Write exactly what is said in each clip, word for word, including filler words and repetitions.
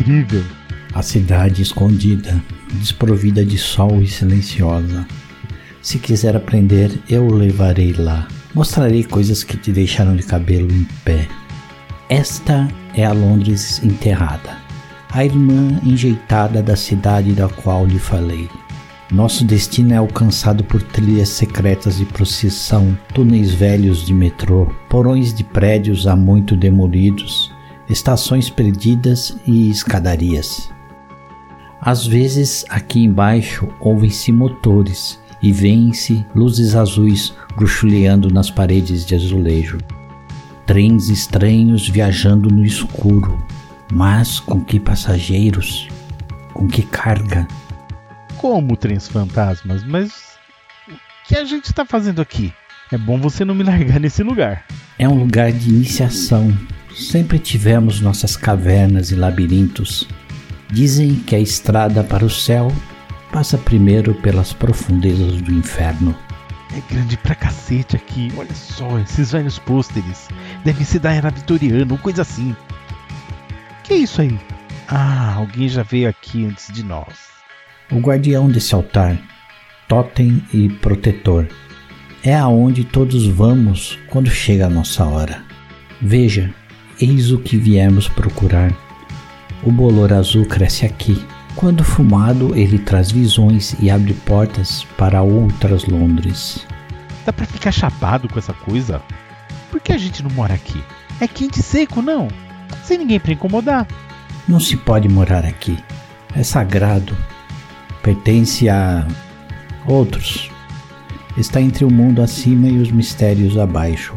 incrível. A cidade escondida, desprovida de sol e silenciosa. Se quiser aprender, eu o levarei lá. Mostrarei coisas que te deixaram de cabelo em pé. Esta é a Londres enterrada, a irmã enjeitada da cidade da qual lhe falei. Nosso destino é alcançado por trilhas secretas de procissão, túneis velhos de metrô, porões de prédios há muito demolidos, estações perdidas e escadarias. Às vezes, aqui embaixo, ouvem-se motores e veem-se luzes azuis bruxuleando nas paredes de azulejo. Trens estranhos viajando no escuro. Mas com que passageiros? Com que carga? Como trens fantasmas? Mas o que a gente está fazendo aqui? É bom você não me largar nesse lugar. É um lugar de iniciação. Sempre tivemos nossas cavernas e labirintos. Dizem que a estrada para o céu passa primeiro pelas profundezas do inferno. É grande pra cacete aqui. Olha só, esses velhos pôsteres. Deve ser da era vitoriana ou coisa assim. Que é isso aí? Ah, alguém já veio aqui antes de nós. O guardião desse altar, tótem e protetor, é aonde todos vamos quando chega a nossa hora. Veja, eis o que viemos procurar. O bolor azul cresce aqui. Quando fumado, ele traz visões e abre portas para outras Londres. Dá pra ficar chapado com essa coisa? Por que a gente não mora aqui? É quente e seco, não? Sem ninguém pra incomodar. Não se pode morar aqui. É sagrado. Pertence a outros. Está entre o mundo acima e os mistérios abaixo.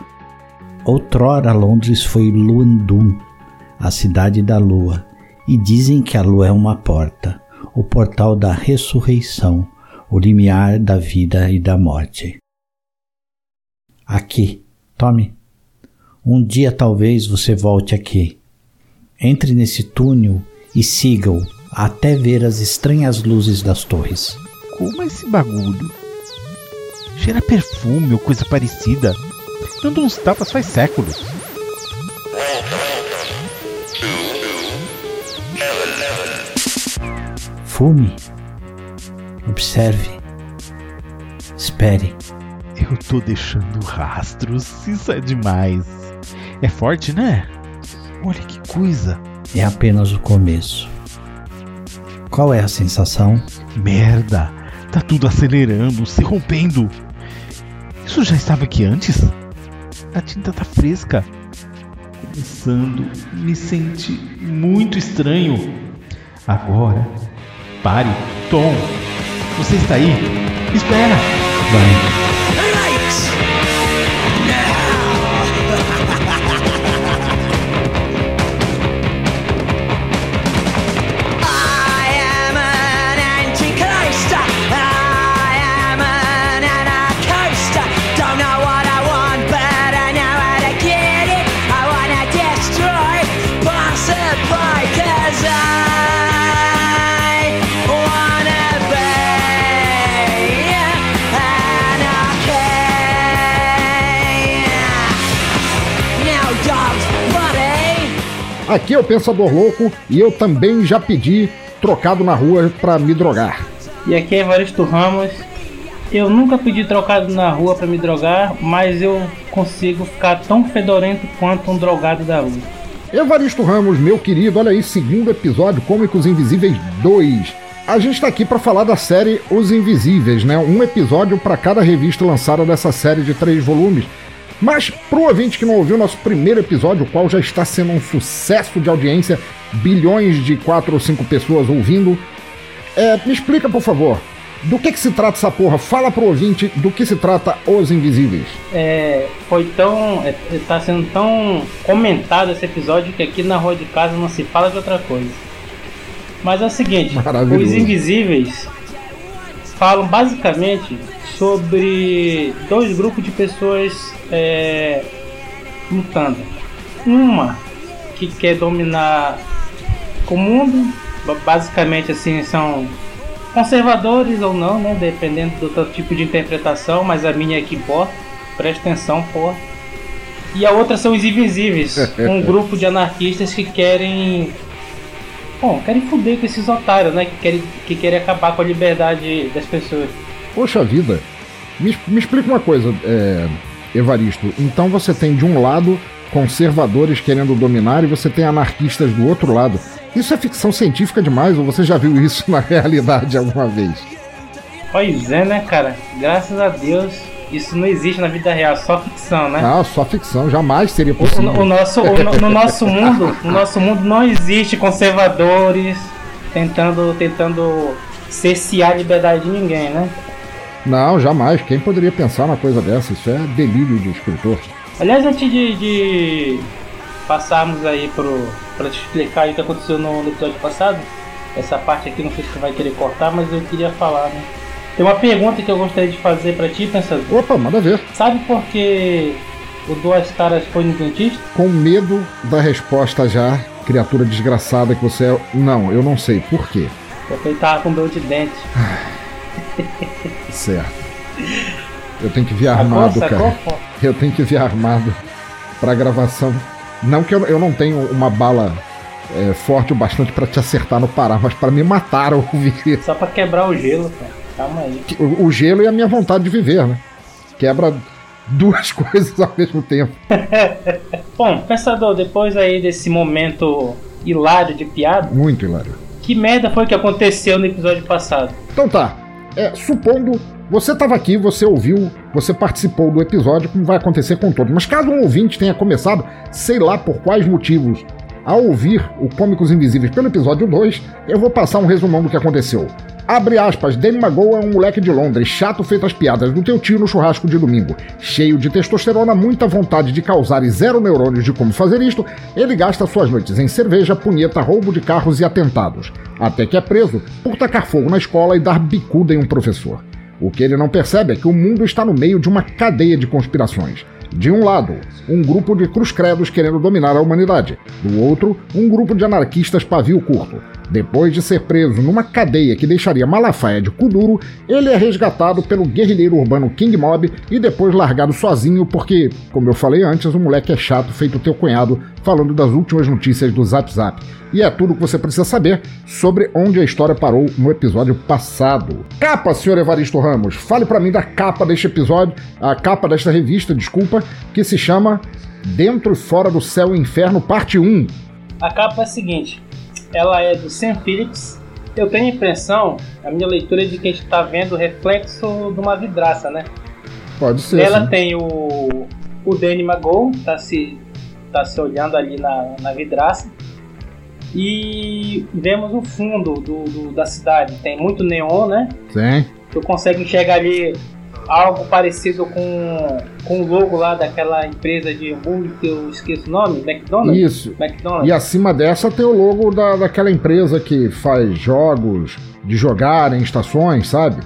Outrora Londres foi Luandum, a cidade da lua, e dizem que a lua é uma porta, o portal da ressurreição, o limiar da vida e da morte. Aqui, tome. Um dia talvez você volte aqui. Entre nesse túnel e siga-o até ver as estranhas luzes das torres. Como é esse bagulho? Cheira perfume ou coisa parecida. Não dou uns tapas faz séculos. Fume. Observe. Espere. Eu tô deixando rastros. Isso é demais. É forte, né? Olha que coisa. É apenas o começo. Qual é a sensação? Merda. Tá tudo acelerando, se rompendo. Isso já estava aqui antes? A tinta tá fresca. Começando a me sentir muito estranho. Agora, pare. Tom, você está aí? Espera. Vai. Aqui é o Pensador Louco e eu também já pedi trocado na rua pra me drogar. E aqui é Evaristo Ramos. Eu nunca pedi trocado na rua pra me drogar, mas eu consigo ficar tão fedorento quanto um drogado da rua. Evaristo Ramos, meu querido, olha aí, segundo episódio Cômicos Invisíveis dois. A gente tá aqui pra falar da série Os Invisíveis, né? Um episódio pra cada revista lançada dessa série de três volumes. Mas pro ouvinte que não ouviu nosso primeiro episódio, o qual já está sendo um sucesso de audiência, bilhões de quatro ou cinco pessoas ouvindo, é, me explica, por favor, do que que se trata essa porra? Fala pro ouvinte do que se trata Os Invisíveis. É, foi tão... É, tá sendo tão comentado esse episódio que aqui na rua de casa não se fala de outra coisa. Mas é o seguinte, Os Invisíveis falam basicamente sobre dois grupos de pessoas é, lutando. Uma que quer dominar o mundo, basicamente assim, são conservadores ou não, né, dependendo do teu tipo de interpretação, mas a minha é que importa, presta atenção, porra. E a outra são os Invisíveis, um grupo de anarquistas que querem bom, querem foder com esses otários, né? Que querem, que querem acabar com a liberdade das pessoas. Poxa vida, me, me explica uma coisa, é, Evaristo. Então você tem de um lado conservadores querendo dominar e você tem anarquistas do outro lado. Isso é ficção científica demais, ou você já viu isso na realidade alguma vez? Pois é, né, cara? Graças a Deus, isso não existe na vida real, só ficção, né? Ah, só ficção, jamais seria possível. O, o nosso, o, no, no nosso mundo, no nosso mundo não existe conservadores tentando, tentando cercear a liberdade de ninguém, né? Não, jamais. Quem poderia pensar uma coisa dessa? Isso é delírio de escritor. Aliás, antes de, de passarmos aí pro, pra te explicar o que aconteceu no, no episódio passado, essa parte aqui não sei se você vai querer cortar, mas eu queria falar, né? Tem uma pergunta que eu gostaria de fazer pra ti, Pensador. Opa, manda ver. Sabe por que o Duas Caras foi no dentista? Com medo da resposta já, criatura desgraçada que você é. Não, eu não sei. Por quê? Porque ele tava com dor de dente. Certo. Eu tenho que vir armado, sacou, cara. sacou? Eu tenho que vir armado pra gravação. Não que eu, eu não tenho uma bala é, forte o bastante pra te acertar no Pará, mas pra me matar ao ouvir. Só pra quebrar o gelo, cara. Calma aí. O, o gelo e a minha vontade de viver, né? Quebra duas coisas ao mesmo tempo. Bom, Pensador, depois aí desse momento hilário de piada, Muito hilário. que merda foi que aconteceu no episódio passado? Então tá, é, supondo, você estava aqui, você ouviu, você participou do episódio, como vai acontecer com todos, mas caso um ouvinte tenha começado, sei lá por quais motivos, a ouvir o Cômicos Invisíveis pelo episódio dois, eu vou passar um resumão do que aconteceu. Abre aspas, Danny McGowan é um moleque de Londres, chato feito as piadas do teu tio no churrasco de domingo. Cheio de testosterona, muita vontade de causar e zero neurônios de como fazer isto, ele gasta suas noites em cerveja, punheta, roubo de carros e atentados. Até que é preso por tacar fogo na escola e dar bicuda em um professor. O que ele não percebe é que o mundo está no meio de uma cadeia de conspirações. De um lado, um grupo de cruz-credos querendo dominar a humanidade. Do outro, um grupo de anarquistas pavio curto. Depois de ser preso numa cadeia que deixaria Malafaia de cu duro, ele é resgatado pelo guerrilheiro urbano King Mob e depois largado sozinho porque, como eu falei antes, o moleque é chato feito teu cunhado falando das últimas notícias do Zap Zap. E é tudo que você precisa saber sobre onde a história parou no episódio passado. Capa, senhor Evaristo Ramos, fale pra mim da capa deste episódio, a capa desta revista, desculpa, que se chama Dentro e Fora do Céu e Inferno, parte um. A capa é a seguinte, ela é do Sam Phillips. Eu tenho a impressão, a minha leitura é de que a gente está vendo o reflexo de uma vidraça, né? Pode ser. Ela sim. tem o, o Danny McGowan, tá se, tá se olhando ali na, na vidraça. E vemos o fundo do, do, da cidade. Tem muito neon, né? Sim. Tu consegue enxergar ali algo parecido com, com o logo lá daquela empresa de hambúrguer que eu esqueço o nome, McDonald's? Isso. McDonald's. E acima dessa tem o logo da, daquela empresa que faz jogos de jogar em estações, sabe?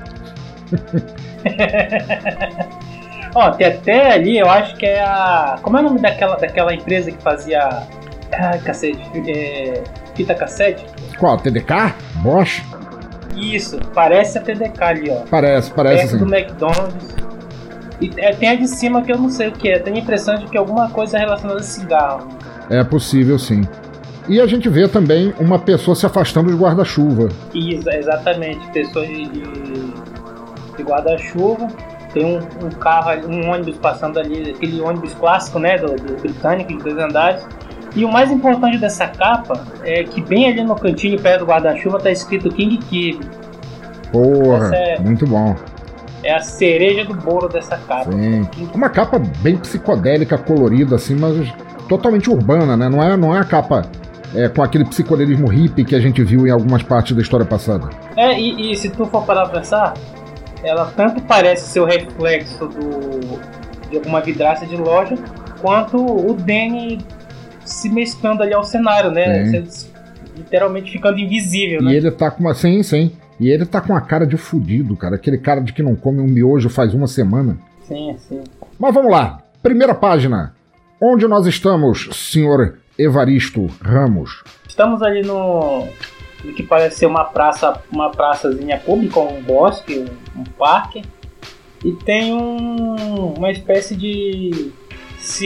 Ó, tem até ali, eu acho que é a... Como é o nome daquela, daquela empresa que fazia... Ai, cacete, é... fita cassete? Qual? T D K? Bosch? Isso, parece a T D K ali, ó. Parece, parece perto sim. do McDonald's. E é, tem a de cima que eu não sei o que é. Tenho a impressão de que é alguma coisa relacionada a cigarro. É possível, sim. E a gente vê também uma pessoa se afastando de guarda-chuva. Isso, exatamente. Pessoas de, de, de guarda-chuva. Tem um, um carro, ali, um ônibus passando ali, aquele ônibus clássico, né, do, do britânico, de dois andares. E o mais importante dessa capa é que bem ali no cantinho, perto do guarda-chuva, tá escrito King Kid. Porra, é, muito bom. É a cereja do bolo dessa capa. Sim. Uma capa bem psicodélica, colorida, assim, mas totalmente urbana, né? Não é, não é a capa é, com aquele psicodelismo hippie que a gente viu em algumas partes da história passada. É, e, e se tu for parar pra pensar, ela tanto parece ser o reflexo do, de alguma vidraça de loja, quanto o Danny se mesclando ali ao cenário, né? Você, literalmente ficando invisível, né? E ele tá com uma... Sim, sim. E ele tá com a cara de fudido, cara. Aquele cara de que não come um miojo faz uma semana. Sim, sim. Mas vamos lá. Primeira página. Onde nós estamos, senhor Evaristo Ramos? Estamos ali no... no que parece ser uma praça, uma praçazinha pública, um bosque, um, um parque. E tem um, uma espécie de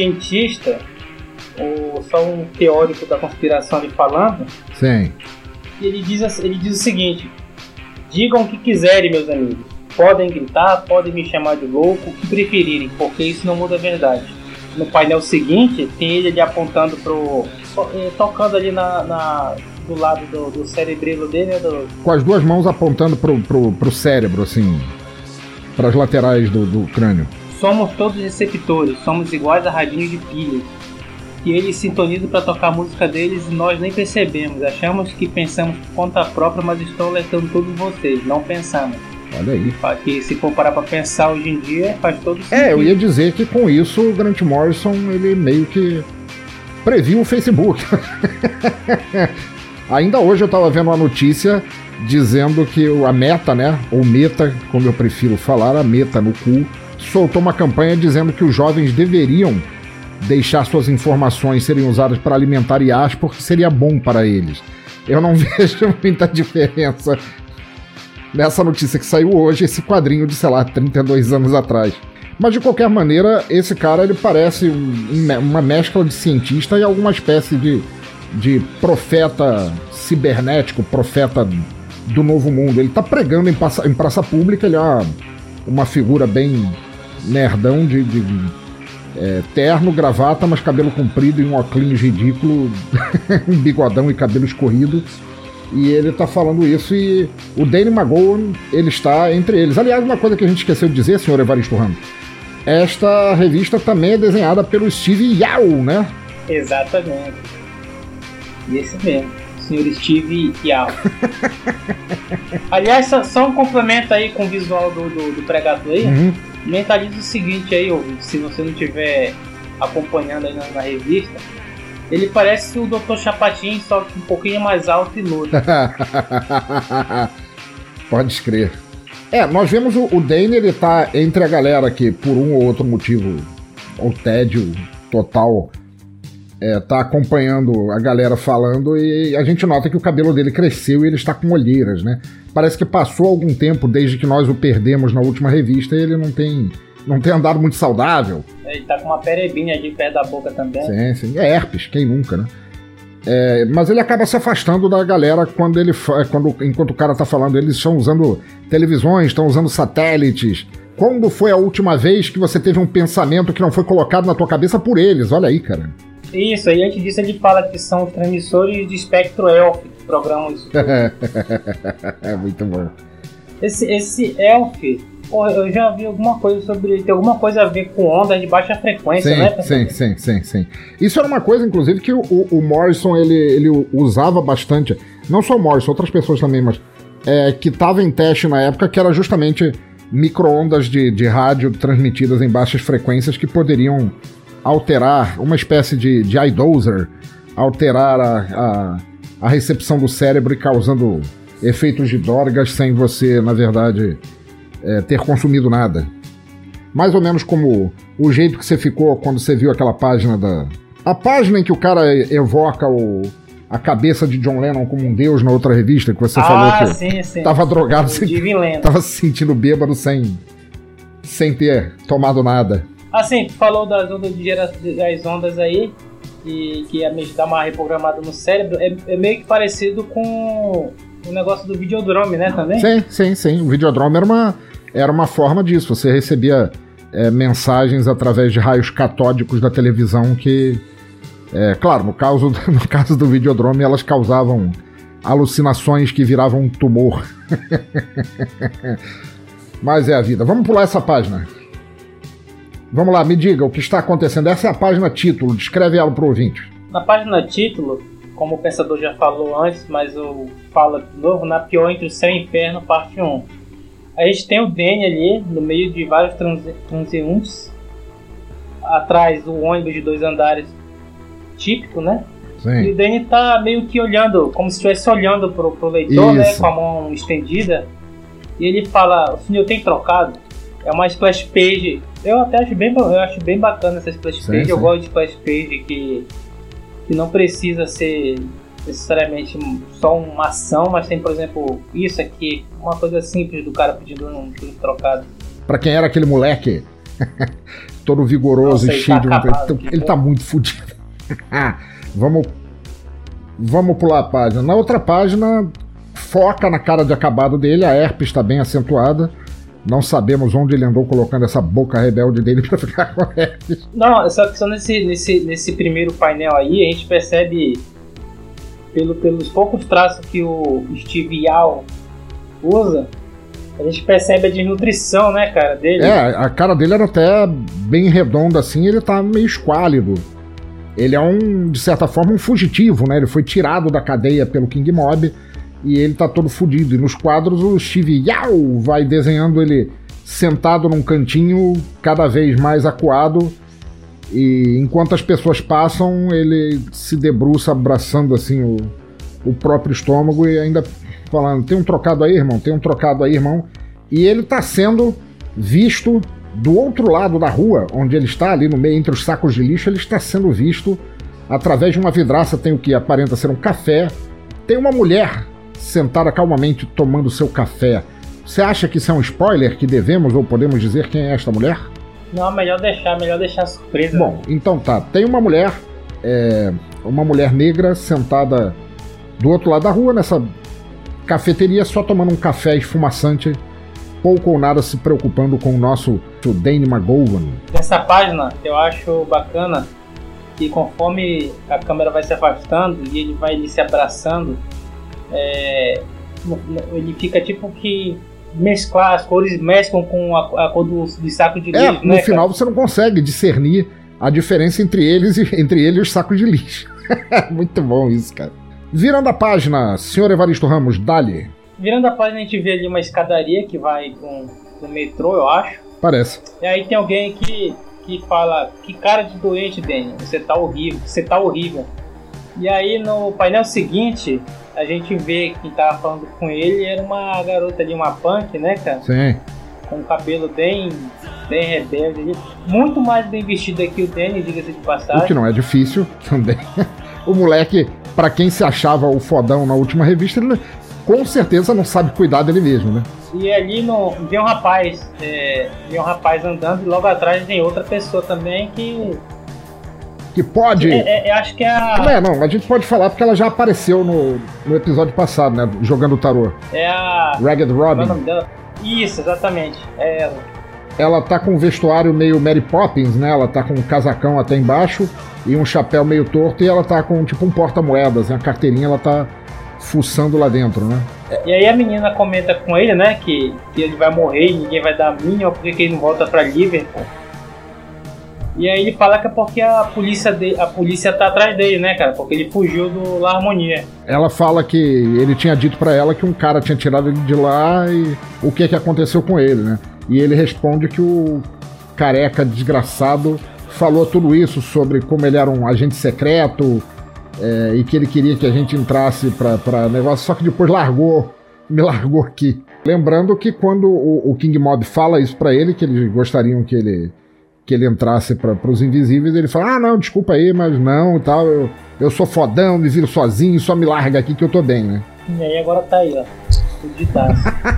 cientista, ou só um teórico da conspiração ali falando. Sim. ele diz, ele diz o seguinte: digam o que quiserem, meus amigos. Podem gritar, podem me chamar de louco, o que preferirem, porque isso não muda a verdade. No painel seguinte, tem ele ali apontando pro... tocando ali na, na, do lado do, do cerebrilo dele, né, do... com as duas mãos apontando pro, pro, pro cérebro, assim, pras laterais do, do crânio. Somos todos receptores, somos iguais a radinhos de pilhas. E eles sintonizam para tocar a música deles e nós nem percebemos. Achamos que pensamos por conta própria, mas estão alertando todos vocês, não pensamos. Olha aí. Que se for parar pra pensar hoje em dia, faz todo sentido. É, eu ia dizer que com isso o Grant Morrison, ele meio que previu o Facebook. Ainda hoje eu tava vendo uma notícia dizendo que a Meta, né, ou Meta, como eu prefiro falar, a Meta no cu, soltou uma campanha dizendo que os jovens deveriam deixar suas informações serem usadas para alimentar I As porque seria bom para eles. Eu não vejo muita diferença nessa notícia que saiu hoje, esse quadrinho de, sei lá, trinta e dois anos atrás. Mas, de qualquer maneira, esse cara, ele parece um, uma mescla de cientista e alguma espécie de, de profeta cibernético, profeta do novo mundo. Ele tá pregando em praça, em praça pública, ele é uma, uma figura bem nerdão, de, de é, terno, gravata, mas cabelo comprido e um óculos ridículo, um bigodão e cabelo escorrido. E ele tá falando isso e o Danny McGowan, ele está entre eles. Aliás, uma coisa que a gente esqueceu de dizer, senhor Evaristo Ramos, esta revista também é desenhada pelo Steve Yao, né? Exatamente. Esse mesmo, senhor Steve Yao. Aliás, só, só um complemento aí com o visual do, do, do Pregador aí. Uhum. Mentaliza o seguinte aí, ouvinte, se você não estiver acompanhando aí na, na revista, ele parece o doutor Chapatin, só que um pouquinho mais alto e louro. Pode escrever. É, nós vemos o, o Danny, ele tá entre a galera que, por um ou outro motivo, ou tédio total, é, tá acompanhando a galera falando, e a gente nota que o cabelo dele cresceu e ele está com olheiras, né? Parece que passou algum tempo desde que nós o perdemos na última revista e ele não tem... não tem andado muito saudável. Ele tá com uma perebinha ali perto da boca também. Sim, sim. É herpes, quem nunca, né? É, mas ele acaba se afastando da galera quando ele quando, enquanto o cara tá falando. Eles estão usando televisões, estão usando satélites. Quando foi a última vez que você teve um pensamento que não foi colocado na tua cabeça por eles? Olha aí, cara. Isso, aí antes disso ele fala que são os transmissores de espectro Elf que programam isso. É muito bom. Esse, esse Elf... Pô, eu já vi alguma coisa sobre ele, tem alguma coisa a ver com ondas de baixa frequência, sim, né? Sim, sim, sim, sim. Isso era uma coisa, inclusive, que o, o, o Morrison, ele, ele usava bastante, não só o Morrison, outras pessoas também, mas é, que estava em teste na época, que era justamente micro-ondas de, de rádio transmitidas em baixas frequências que poderiam alterar, uma espécie de, de iDozer, alterar a, a, a recepção do cérebro e causando efeitos de dorgas sem você, na verdade... É, ter consumido nada. Mais ou menos como o jeito que você ficou quando você viu aquela página da... A página em que o cara evoca o... a cabeça de John Lennon como um deus na outra revista, que você ah, falou que sim, sim. tava drogado, se... tava se sentindo bêbado sem... sem ter tomado nada. Assim, tu falou das ondas, de gera... das ondas aí, e que ia dar uma reprogramada no cérebro, é, é meio que parecido com o negócio do Videodrome, né, também? Sim, sim, sim. O Videodrome era uma... era uma forma disso, você recebia é, mensagens através de raios catódicos da televisão que, é, claro, no caso, no caso do Videodrome, elas causavam alucinações que viravam um tumor. Mas é a vida. Vamos pular essa página. Vamos lá, me diga o que está acontecendo. Essa é a página título, descreve ela para o ouvinte. Na página título, como o Pensador já falou antes, mas eu falo de novo, na pior entre o céu e o inferno, parte um. A gente tem o Danny ali, no meio de vários transeuntes. Atrás, o ônibus de dois andares típico, né? Sim. E o Danny tá meio que olhando, como se estivesse olhando pro, pro leitor, isso, né? Com a mão estendida. E ele fala, o senhor tem trocado? É uma splash page. Eu até acho bem, eu acho bem bacana essa splash page. Sim, eu sim. gosto de splash page que, que não precisa ser... necessariamente só uma ação, mas tem, por exemplo, isso aqui, uma coisa simples do cara pedindo um, um trocado. Pra quem era aquele moleque todo vigoroso. Nossa, e cheio tá de... Acabado, ele, ele tá muito fudido. Vamos Vamos pular a página. Na outra página, foca na cara de acabado dele, a herpes está bem acentuada. Não sabemos onde ele andou colocando essa boca rebelde dele pra ficar com herpes. Não, só que só nesse, nesse, nesse primeiro painel aí, a gente percebe, pelo, pelos poucos traços que o Steve Yeun usa, a gente percebe a desnutrição, né, cara, dele. É, a cara dele era até bem redonda assim, ele tá meio esquálido. Ele é um, de certa forma, um fugitivo, né? Ele foi tirado da cadeia pelo King Mob e ele tá todo fudido. E nos quadros o Steve Yeun vai desenhando ele sentado num cantinho, cada vez mais acuado. E enquanto as pessoas passam, ele se debruça abraçando assim o, o próprio estômago e ainda falando: tem um trocado aí, irmão? Tem um trocado aí, irmão? E ele tá sendo visto do outro lado da rua, onde ele está, ali no meio, entre os sacos de lixo. Ele está sendo visto através de uma vidraça. Tem o que aparenta ser um café. Tem uma mulher sentada calmamente tomando seu café. Você acha que isso é um spoiler, que devemos ou podemos dizer quem é esta mulher? Não, melhor deixar, melhor deixar surpresa. Bom, então tá. Tem uma mulher, é, uma mulher negra sentada do outro lado da rua, nessa cafeteria, só tomando um café esfumaçante, pouco ou nada se preocupando com o nosso Danny McGowan. Nessa página, eu acho bacana que conforme a câmera vai se afastando e ele vai ali se abraçando, é, ele fica tipo que mesclar, as cores mesclam com a, a cor do, do saco de lixo. É, no né, final cara? Você não consegue discernir a diferença entre eles e, entre ele e os sacos de lixo. Muito bom isso, cara. Virando a página, senhor Evaristo Ramos, dali. Virando a página, a gente vê ali uma escadaria que vai com o metrô, eu acho. Parece. E aí tem alguém que, que fala: que cara de doente, Danny, você tá horrível, você tá horrível. E aí no painel seguinte, a gente vê quem tava falando com ele era uma garota ali, uma punk, né, cara? Sim. Com o cabelo bem, bem rebelde ali. Muito mais bem vestido que o Danny, diga-se de passagem. O que não é difícil também. O moleque, pra quem se achava o fodão na última revista, ele com certeza não sabe cuidar dele mesmo, né? E ali no, vem um rapaz, é, vem um rapaz andando e logo atrás vem outra pessoa também que... Que pode... É, é, eu acho que é a... Não, é, não, a gente pode falar porque ela já apareceu no, no episódio passado, né? Jogando o tarô. É a... Ragged Robin. Qual é o nome dela? Isso, exatamente. É ela. Ela tá com um vestuário meio Mary Poppins, né? Ela tá com um casacão até embaixo e um chapéu meio torto, e ela tá com tipo um porta-moedas, né? A carteirinha ela tá fuçando lá dentro, né? E aí a menina comenta com ele, né? Que, que ele vai morrer e ninguém vai dar a mínima porque que ele não volta pra Liverpool. E aí ele fala que é porque a polícia, de, a polícia tá atrás dele, né, cara? Porque ele fugiu do La Harmonia. Ela fala que ele tinha dito pra ela que um cara tinha tirado ele de lá e o que que aconteceu com ele, né? E ele responde que o careca desgraçado falou tudo isso sobre como ele era um agente secreto, é, e que ele queria que a gente entrasse pra, pra negócio, só que depois largou, me largou aqui. Lembrando que quando o, o King Mob fala isso pra ele, que eles gostariam que ele... que ele entrasse para os Invisíveis, ele fala: ah, não, desculpa aí, mas não e tal, eu, eu sou fodão, me viro sozinho, só me larga aqui que eu tô bem, né? E aí agora tá aí, ó, fudidaço.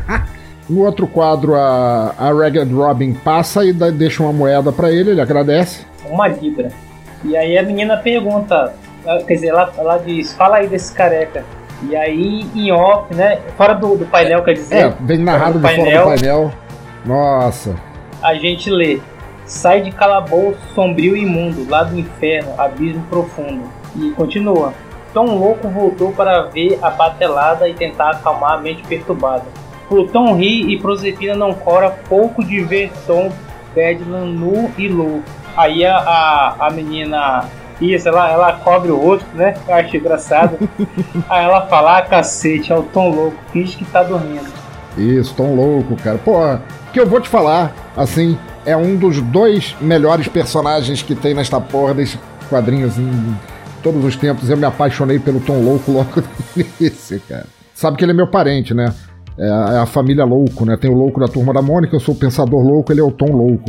No outro quadro, a, a Ragged Robin passa e dá, deixa uma moeda para ele, ele agradece. Uma libra. E aí a menina pergunta, quer dizer, ela, ela diz: fala aí desse careca. E aí, em off, né, fora do, do painel, quer dizer... É, vem narrado de fora do painel. Nossa. A gente lê: sai de calabouço sombrio e imundo, lá do inferno, abismo profundo. E continua: Tom louco voltou para ver a batelada e tentar acalmar a mente perturbada. Plutão ri e Prosepina não cora pouco de ver Tom Bedlam nu e louco. Aí a, a, a menina, isso, ela, ela cobre o rosto, né? Eu acho engraçado. Aí ela fala: ah, cacete, é o Tom louco, finge que tá dormindo. Isso, Tom louco, cara. Pô, que eu vou te falar, assim... É um dos dois melhores personagens que tem nesta porra desse quadrinho, assim, de todos os tempos. Eu me apaixonei pelo Tom Louco logo no início, cara. Sabe que ele é meu parente, né? É a, é a família Louco, né? Tem o Louco da Turma da Mônica, eu sou o Pensador Louco, ele é o Tom Louco.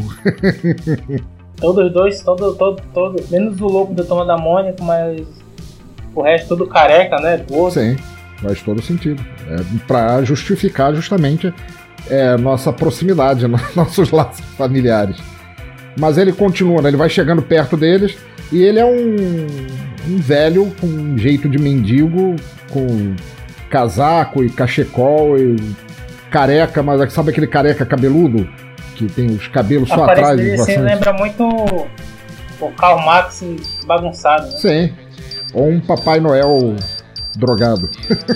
Todos os dois, todo, todo, todo, menos o Louco da Turma da Mônica, mas o resto tudo careca, né? Do Sim, faz todo sentido. É pra justificar justamente... É, nossa proximidade, nossos laços familiares. Mas ele continua, né? Ele vai chegando perto deles e ele é um, um velho com um jeito de mendigo, com casaco e cachecol e careca, mas sabe aquele careca cabeludo? Que tem os cabelos só atrás. Dele, assim, lembra muito o Karl Marx bagunçado, né? Sim. Ou um Papai Noel drogado.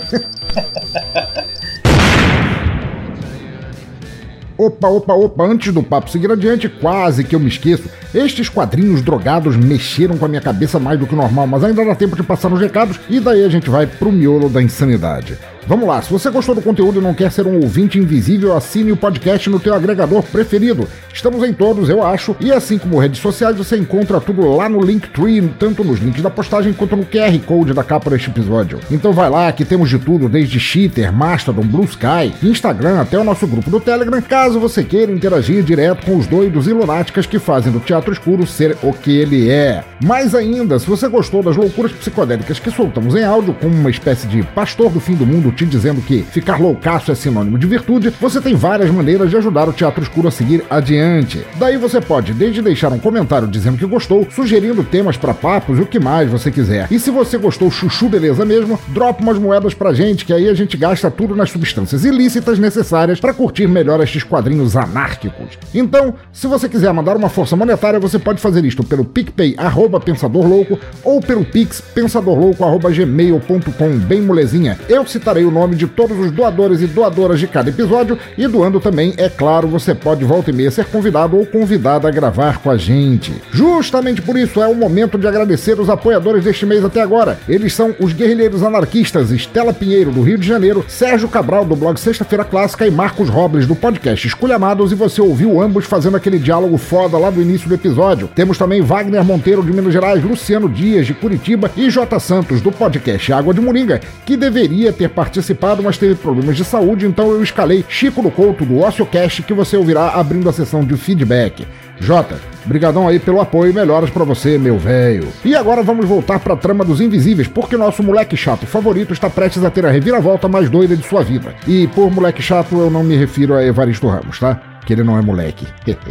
Opa, opa, opa, antes do papo seguir adiante, quase que eu me esqueço. Estes quadrinhos drogados mexeram com a minha cabeça mais do que o normal, mas ainda dá tempo de passar nos recados e daí a gente vai pro miolo da insanidade. Vamos lá, se você gostou do conteúdo e não quer ser um ouvinte invisível, assine o podcast no teu agregador preferido. Estamos em todos, eu acho, e assim como redes sociais, você encontra tudo lá no Linktree, tanto nos links da postagem quanto no Q R Code da capa deste episódio. Então vai lá, que temos de tudo, desde Cheater, Mastodon, Blue Sky, Instagram, até o nosso grupo do Telegram, caso você queira interagir direto com os doidos e lunáticas que fazem do Teatro Escuro ser o que ele é. Mais ainda, se você gostou das loucuras psicodélicas que soltamos em áudio, como uma espécie de pastor do fim do mundo te dizendo que ficar loucaço é sinônimo de virtude, você tem várias maneiras de ajudar o Teatro Escuro a seguir adiante. Daí você pode desde deixar um comentário dizendo que gostou, sugerindo temas pra papos e o que mais você quiser. E se você gostou chuchu beleza mesmo, dropa umas moedas pra gente, que aí a gente gasta tudo nas substâncias ilícitas necessárias pra curtir melhor estes quadrinhos anárquicos. Então, se você quiser mandar uma força monetária, você pode fazer isto pelo PicPay, arroba Pensador Louco, ou pelo Pix, pensadorlouco, arroba gmail ponto com, bem molezinha. Eu citarei o nome de todos os doadores e doadoras de cada episódio, e doando também, é claro, você pode volta e meia ser convidado ou convidada a gravar com a gente. Justamente por isso é o momento de agradecer os apoiadores deste mês até agora. Eles são os guerrilheiros anarquistas Estela Pinheiro, do Rio de Janeiro, Sérgio Cabral, do blog Sexta-feira Clássica, e Marcos Robles, do podcast Esculhamados, e você ouviu ambos fazendo aquele diálogo foda lá do início do episódio. Temos também Wagner Monteiro, de Minas Gerais, Luciano Dias, de Curitiba, e J. Santos, do podcast Água de Moringa, que deveria ter participado, mas teve problemas de saúde, então eu escalei Chico do Couto, do OcioCast, que você ouvirá abrindo a sessão de feedback. Jota, brigadão aí pelo apoio, melhoras pra você, meu velho. E agora vamos voltar pra trama dos Invisíveis, porque nosso moleque chato favorito está prestes a ter a reviravolta mais doida de sua vida. E por moleque chato eu não me refiro a Evaristo Ramos, tá? Que ele não é moleque.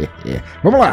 Vamos lá!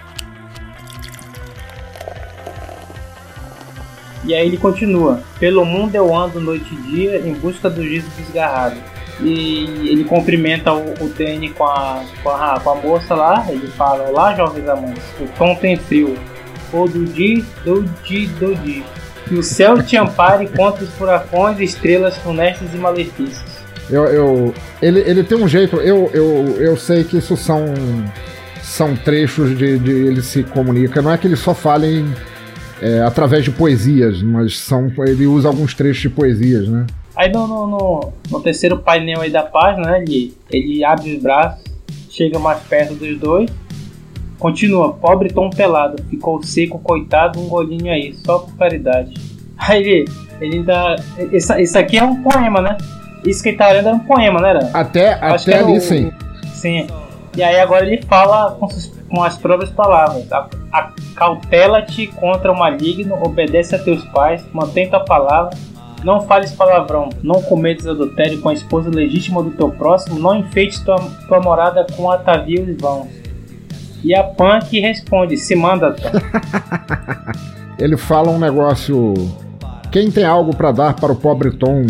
E aí ele continua: pelo mundo eu ando noite e dia em busca do giz desgarrado. E ele cumprimenta o, o Danny com a, com, a, com a moça lá. Ele fala: olá, jovens amantes, o tom tem frio. O do di, do di, do di. Que o céu te ampare contra os furacões, estrelas funestas e malefícios. Eu, eu, ele, ele tem um jeito, eu, eu, eu sei que isso são, são trechos de, de ele se comunica. Não é que ele só fala em, é, através de poesias, mas são, ele usa alguns trechos de poesias, né? Aí no, no, no, no terceiro painel aí da página, né, ele, ele abre os braços, chega mais perto dos dois, continua: pobre Tom pelado, ficou seco, coitado, um golinho aí, só por caridade. Aí ele, ele dá... Isso, isso aqui é um poema, né? Isso que ele tá lendo é um poema, né? Era? Até, até ali, o, sim. Sim. E aí agora ele fala com, com as próprias palavras: acautela-te contra o maligno, obedece a teus pais, mantém tua palavra, não fales palavrão, não cometas adultério com a esposa legítima do teu próximo, não enfeites tua, tua morada com atavios vãos. E a Punk responde: se manda, Tom. Ele fala um negócio: quem tem algo para dar para o pobre Tom,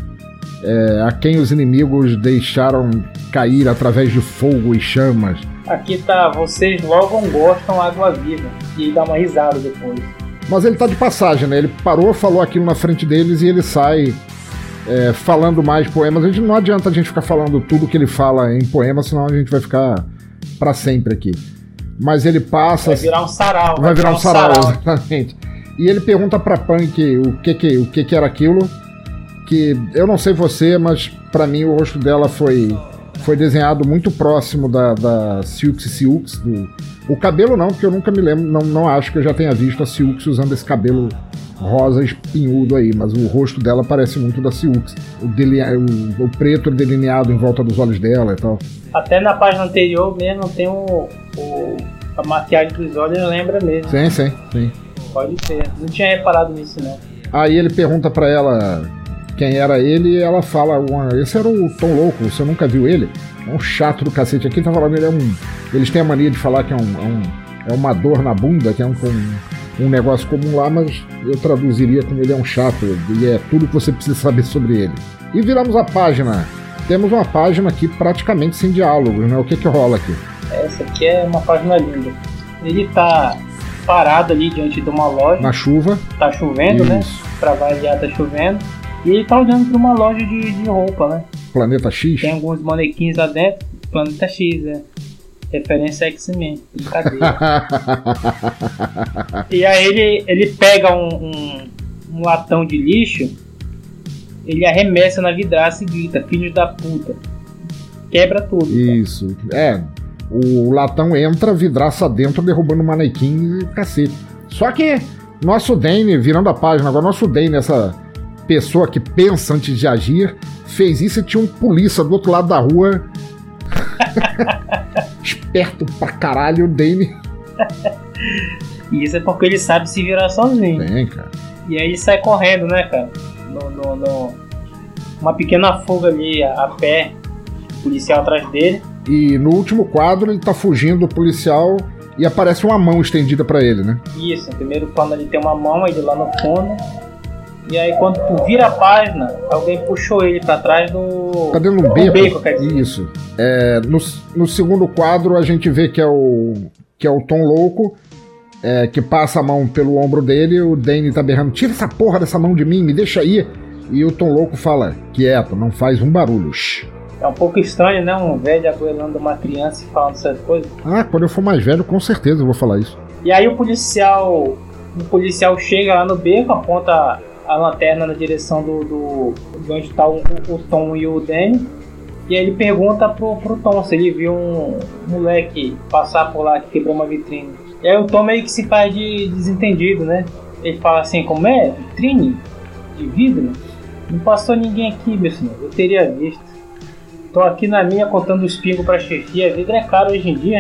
é, a quem os inimigos deixaram cair através de fogo e chamas. Aqui tá: vocês logo gostam água viva. E ele dá uma risada depois. Mas ele tá de passagem, né? Ele parou, falou aquilo na frente deles e ele sai é, falando mais poemas. A gente, não adianta a gente ficar falando tudo que ele fala em poema, senão a gente vai ficar pra sempre aqui. Mas ele passa... Vai virar um sarau. Vai, vai virar, virar um sarau, sarau, exatamente. E ele pergunta pra Punk o que que, o que que era aquilo, que eu não sei você, mas pra mim o rosto dela foi, foi desenhado muito próximo da, da Silks Silks, do... O cabelo não, porque eu nunca me lembro, não, não acho que eu já tenha visto a Silks usando esse cabelo rosa espinhudo aí, mas o rosto dela parece muito da Silks. O, delinea, o, o preto delineado em volta dos olhos dela e tal. Até na página anterior mesmo tem o, o, a maquiagem dos olhos, lembra mesmo. Sim, sim, sim. Pode ser, não tinha reparado nisso, não. Aí ele pergunta pra ela quem era ele e ela fala: uma, esse era o Tom Louco, você nunca viu ele? É um chato do cacete. Aqui tá falando, ele é um... Eles têm a mania de falar que é, um, é, um, é uma dor na bunda, que é um, um, um negócio comum lá, mas eu traduziria como ele é um chato, e é tudo que você precisa saber sobre ele. E viramos a página. Temos uma página aqui praticamente sem diálogos, né? O que que rola aqui? Essa aqui é uma página linda. Ele tá parado ali diante de uma loja. Na chuva. Tá chovendo, Isso. né? Pra variar, tá chovendo. E ele tá olhando pra uma loja de, de roupa, né? Planeta X? Tem alguns manequins lá dentro. Planeta X, é. Referência a X-Men. Brincadeira. E aí ele, ele pega um, um, um latão de lixo, ele arremessa na vidraça e grita: filhos da puta. Quebra tudo. Isso. Cara. É. O latão entra, vidraça dentro, derrubando o manequim e cacete. Só que nosso Dane, virando a página agora, nosso Dane, essa pessoa que pensa antes de agir, fez isso e tinha um polícia do outro lado da rua. Esperto pra caralho, o Dane. E isso é porque ele sabe se virar sozinho. Bem, cara. E aí ele sai correndo, né, cara? No, no, no... Uma pequena fuga ali a, a pé, o policial atrás dele. E no último quadro ele tá fugindo do policial e aparece uma mão estendida pra ele, né? Isso, no primeiro plano ele tem uma mão, ele lá no fundo. E aí quando tu vira a página, alguém puxou ele pra trás do... Tá dentro de um beco. beco quer dizer. Isso. É, no, no segundo quadro a gente vê que é o, que é o Tom Louco, é, que passa a mão pelo ombro dele, o Dane tá berrando: tira essa porra dessa mão de mim, me deixa aí. E o Tom Louco fala: quieto, não faz um barulho. É um pouco estranho, né? Um velho agoelando uma criança e falando essas coisas. Ah, quando eu for mais velho, com certeza eu vou falar isso. E aí o policial o policial chega lá no beco, aponta a lanterna na direção do, do de onde está o, o Tom e o Danny. E aí ele pergunta pro, pro Tom se ele viu um moleque passar por lá que quebrou uma vitrine. E aí o Tom meio que se faz de desentendido, né? Ele fala assim: como é? Vitrine? De vidro? Não passou ninguém aqui, meu senhor. Eu teria visto. Tô aqui na minha contando os pingos pra chefia. Vidro é caro hoje em dia.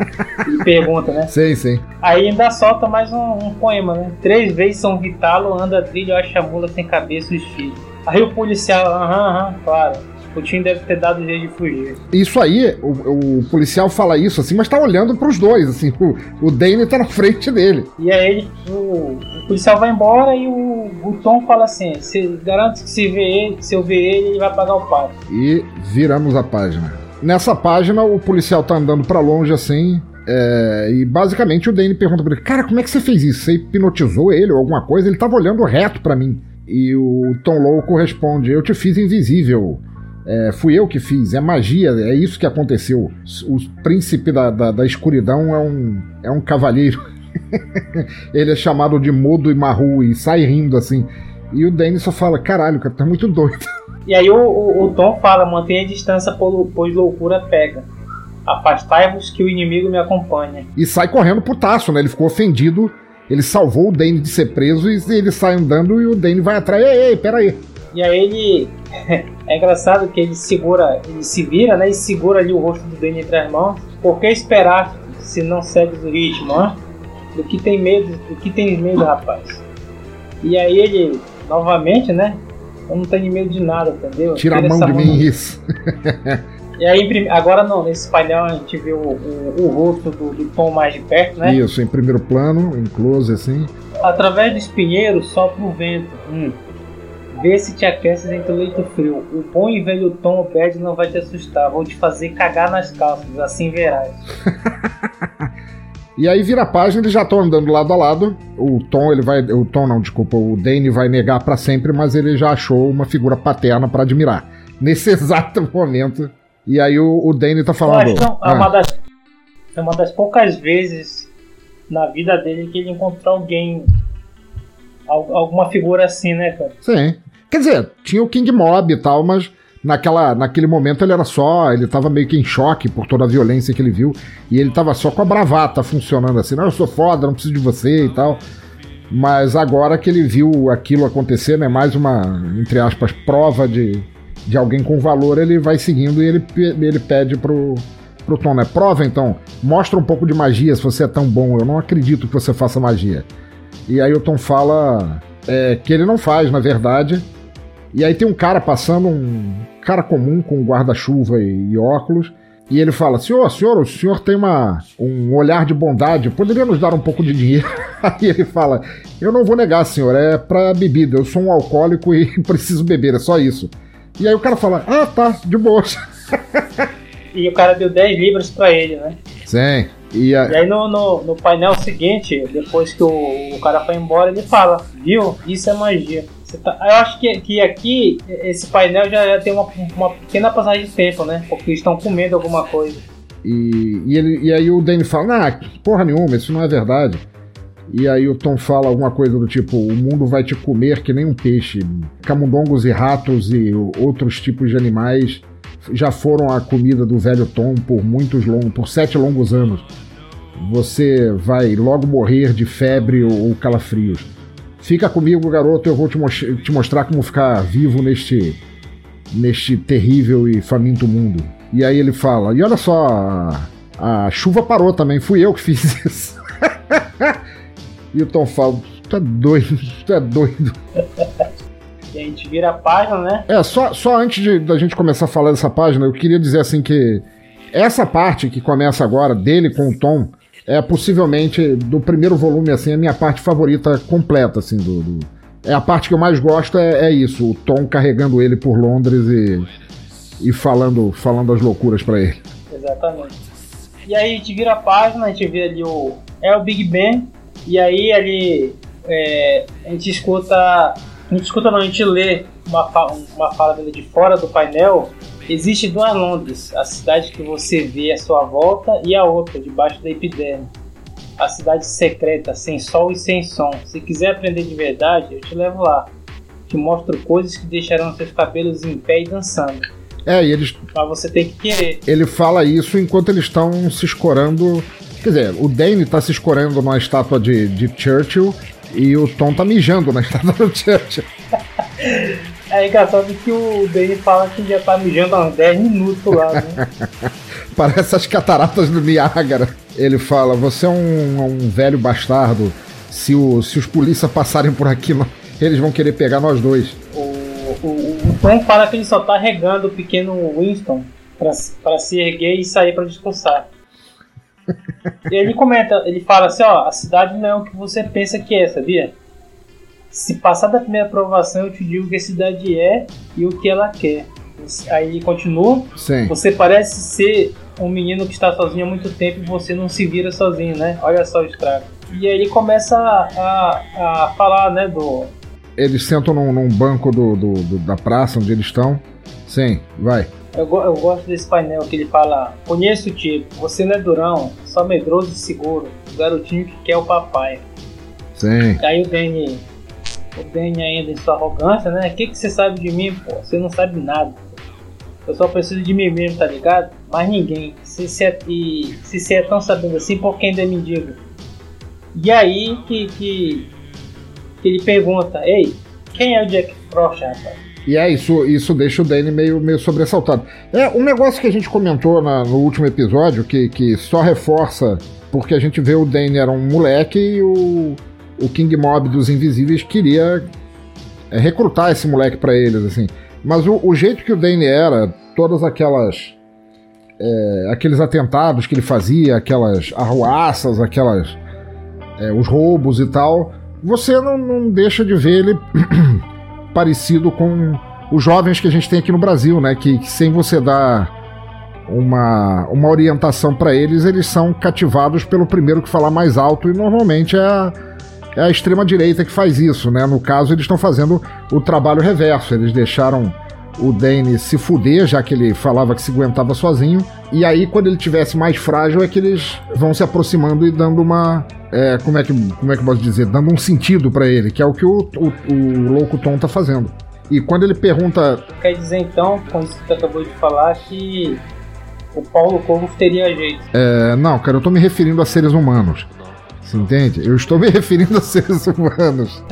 Ele pergunta, né? Sim, sim. Aí ainda solta mais um, um poema, né? Três vezes São Vitalo, anda a trilha, acha a mula sem cabeça os filhos. Aí o policial, aham, aham, claro. O time deve ter dado jeito de fugir. Isso aí, o, o policial fala isso assim, mas tá olhando pros dois, assim. O, o Dane tá na frente dele. E aí ele, o, o policial vai embora e o, o Tom fala assim: se garante que se, vê ele, se eu ver ele, ele vai pagar o pato. E viramos a página. Nessa página, o policial tá andando pra longe assim, é, e basicamente o Dane pergunta pra ele: cara, como é que você fez isso? Você hipnotizou ele ou alguma coisa? Ele tava olhando reto pra mim. E o Tom Louco responde: eu te fiz invisível. É, fui eu que fiz, é magia, é isso que aconteceu. O príncipe da, da, da escuridão é um, é um cavalheiro. Ele é chamado de Modo e Maru e sai rindo assim. E o Danny só fala: caralho, cara, tá muito doido. E aí o, o, o Tom fala: mantenha a distância, pois loucura pega. Afastai-vos que o inimigo me acompanha. E sai correndo putaço, né? Ele ficou ofendido. Ele salvou o Danny de ser preso e ele sai andando e o Danny vai atrás. Ei, ei, peraí. E aí ele... é engraçado que ele segura, ele se vira, né, e segura ali o rosto do Danny entre as mãos. Por que esperar se não segues o ritmo, hein? Do que tem medo, do que tens medo, rapaz? E aí ele, novamente, né, eu não tenho medo de nada, entendeu? Tira a mão de mim, isso. E aí, agora não, nesse painel a gente vê o, o, o rosto do, do Tom mais de perto, né? Isso, em primeiro plano, em close, assim. Através do espinheiro, sopra o vento. Hum. Vê se te aqueces entre o leito frio. O bom e velho Tom Bad não vai te assustar. Vou te fazer cagar nas calças, assim verás. E aí vira a página, eles já estão andando lado a lado. O Tom, ele vai... O Tom não, desculpa. O Danny vai negar pra sempre, mas ele já achou uma figura paterna pra admirar. Nesse exato momento. E aí o, o Danny tá falando... Eu acho que é, ah. uma das, é uma das poucas vezes na vida dele que ele encontrou alguém... Alguma figura assim, né, cara? Sim. Quer dizer, tinha o King Mob e tal, mas naquela, naquele momento ele era só... Ele tava meio que em choque por toda a violência que ele viu. E ele tava só com a bravata funcionando assim. Não, eu sou foda, não preciso de você e tal. Mas agora que ele viu aquilo acontecer, né? Mais uma, entre aspas, prova de, de alguém com valor, ele vai seguindo e ele, ele pede pro, pro Tom, né? Prova então, mostra um pouco de magia se você é tão bom. Eu não acredito que você faça magia. E aí o Tom fala é, que ele não faz, na verdade. E aí tem um cara passando, um cara comum com guarda-chuva e, e óculos. E ele fala, senhor, senhor, o senhor tem uma, um olhar de bondade, poderia nos dar um pouco de dinheiro? Aí ele fala, eu não vou negar, senhor, é pra bebida, eu sou um alcoólico e preciso beber, é só isso. E aí o cara fala, ah, tá, de boa. E o cara deu dez libras pra ele, né? Sim. E, a... e aí no, no, no painel seguinte, depois que o, o cara foi embora, ele fala, viu, isso é magia. Você tá... Eu acho que, que aqui, esse painel já, já tem uma, uma pequena passagem de tempo, né? Porque estão comendo alguma coisa. E, e, ele, e aí o Danny fala, ah, porra nenhuma, isso não é verdade. E aí o Tom fala alguma coisa do tipo, o mundo vai te comer que nem um peixe. Camundongos e ratos e outros tipos de animais já foram a comida do velho Tom por muitos longos, por sete longos anos. Você vai logo morrer de febre ou calafrios. Fica comigo, garoto, eu vou te, mo- te mostrar como ficar vivo neste, neste terrível e faminto mundo. E aí ele fala, e olha só, a, a chuva parou também, fui eu que fiz isso. E o Tom fala, tu é doido, tu é doido. E a gente vira a página, né? É, só, só antes de, da gente começar a falar dessa página, eu queria dizer assim que essa parte que começa agora, dele com o Tom, é possivelmente, do primeiro volume, assim, a minha parte favorita completa, assim, do... do... É a parte que eu mais gosto, é, é isso, o Tom carregando ele por Londres e, e falando, falando as loucuras pra ele. Exatamente. E aí a gente vira a página, a gente vê ali o... É o Big Ben, e aí ali é, a gente escuta... A gente escuta não, a gente lê uma, uma fala dele de fora do painel. Existe duas Londres, a cidade que você vê à sua volta e a outra, debaixo da epiderme. A cidade secreta, sem sol e sem som. Se quiser aprender de verdade, eu te levo lá. Te mostro coisas que deixarão seus cabelos em pé e dançando. É, e eles... Mas você tem que querer. Ele fala isso enquanto eles estão se escorando... Quer dizer, o Danny tá se escorando numa estátua de, de Churchill e o Tom tá mijando na estátua do Churchill. É engraçado que o Danny fala que já tá mijando há uns dez minutos lá, né? Parece as cataratas do Niágara. Ele fala, você é um, um velho bastardo. Se, o, se os polícias passarem por aqui, eles vão querer pegar nós dois. O, o, o Tom fala que ele só tá regando o pequeno Winston pra, pra se erguer e sair pra discursar. E ele comenta, ele fala assim, ó, a cidade não é o que você pensa que é, sabia? Se passar da primeira aprovação, eu te digo o que a cidade é e o que ela quer. Aí ele continua. Sim. Você parece ser um menino que está sozinho há muito tempo e você não se vira sozinho, né? Olha só o estrago. E aí ele começa a, a, a falar, né, do... Eles sentam num, num banco do, do, do, da praça onde eles estão. Sim, vai. Eu, eu gosto desse painel que ele fala, conheço o tipo, você não é durão, só medroso e seguro, o garotinho que quer o papai. Sim. Aí o Danny... O Danny ainda em sua arrogância, né? O que, que você sabe de mim, pô? Você não sabe nada. Eu só preciso de mim mesmo, tá ligado? Mas ninguém. Se você é, e, se você é tão sabendo assim, por que ainda me diga? E aí que, que, que ele pergunta, ei, quem é o Jack Frost, rapaz? E é isso, isso deixa o Danny meio, meio sobressaltado. É um negócio que a gente comentou na, no último episódio, que, que só reforça, porque a gente vê o Danny era um moleque e o... o King Mob dos Invisíveis queria é, recrutar esse moleque pra eles, assim. Mas o, o jeito que o Danny era, todas aquelas... É, aqueles atentados que ele fazia, aquelas arruaças, aquelas... É, os roubos e tal, você não, não deixa de ver ele parecido com os jovens que a gente tem aqui no Brasil, né? Que, que sem você dar uma, uma orientação pra eles, eles são cativados pelo primeiro que falar mais alto e normalmente é a É a extrema-direita que faz isso, né? No caso, eles estão fazendo o trabalho reverso. Eles deixaram o Danny se fuder, já que ele falava que se aguentava sozinho. E aí, quando ele tivesse mais frágil, é que eles vão se aproximando e dando uma... É, como, é que, como é que eu posso dizer? Dando um sentido pra ele, que é o que o, o, o louco Tom tá fazendo. E quando ele pergunta... Quer dizer, então, com isso que você acabou de falar, que o Paulo Coelho teria jeito. É, não, cara, eu tô me referindo a seres humanos. Você entende? Eu estou me referindo a seres humanos.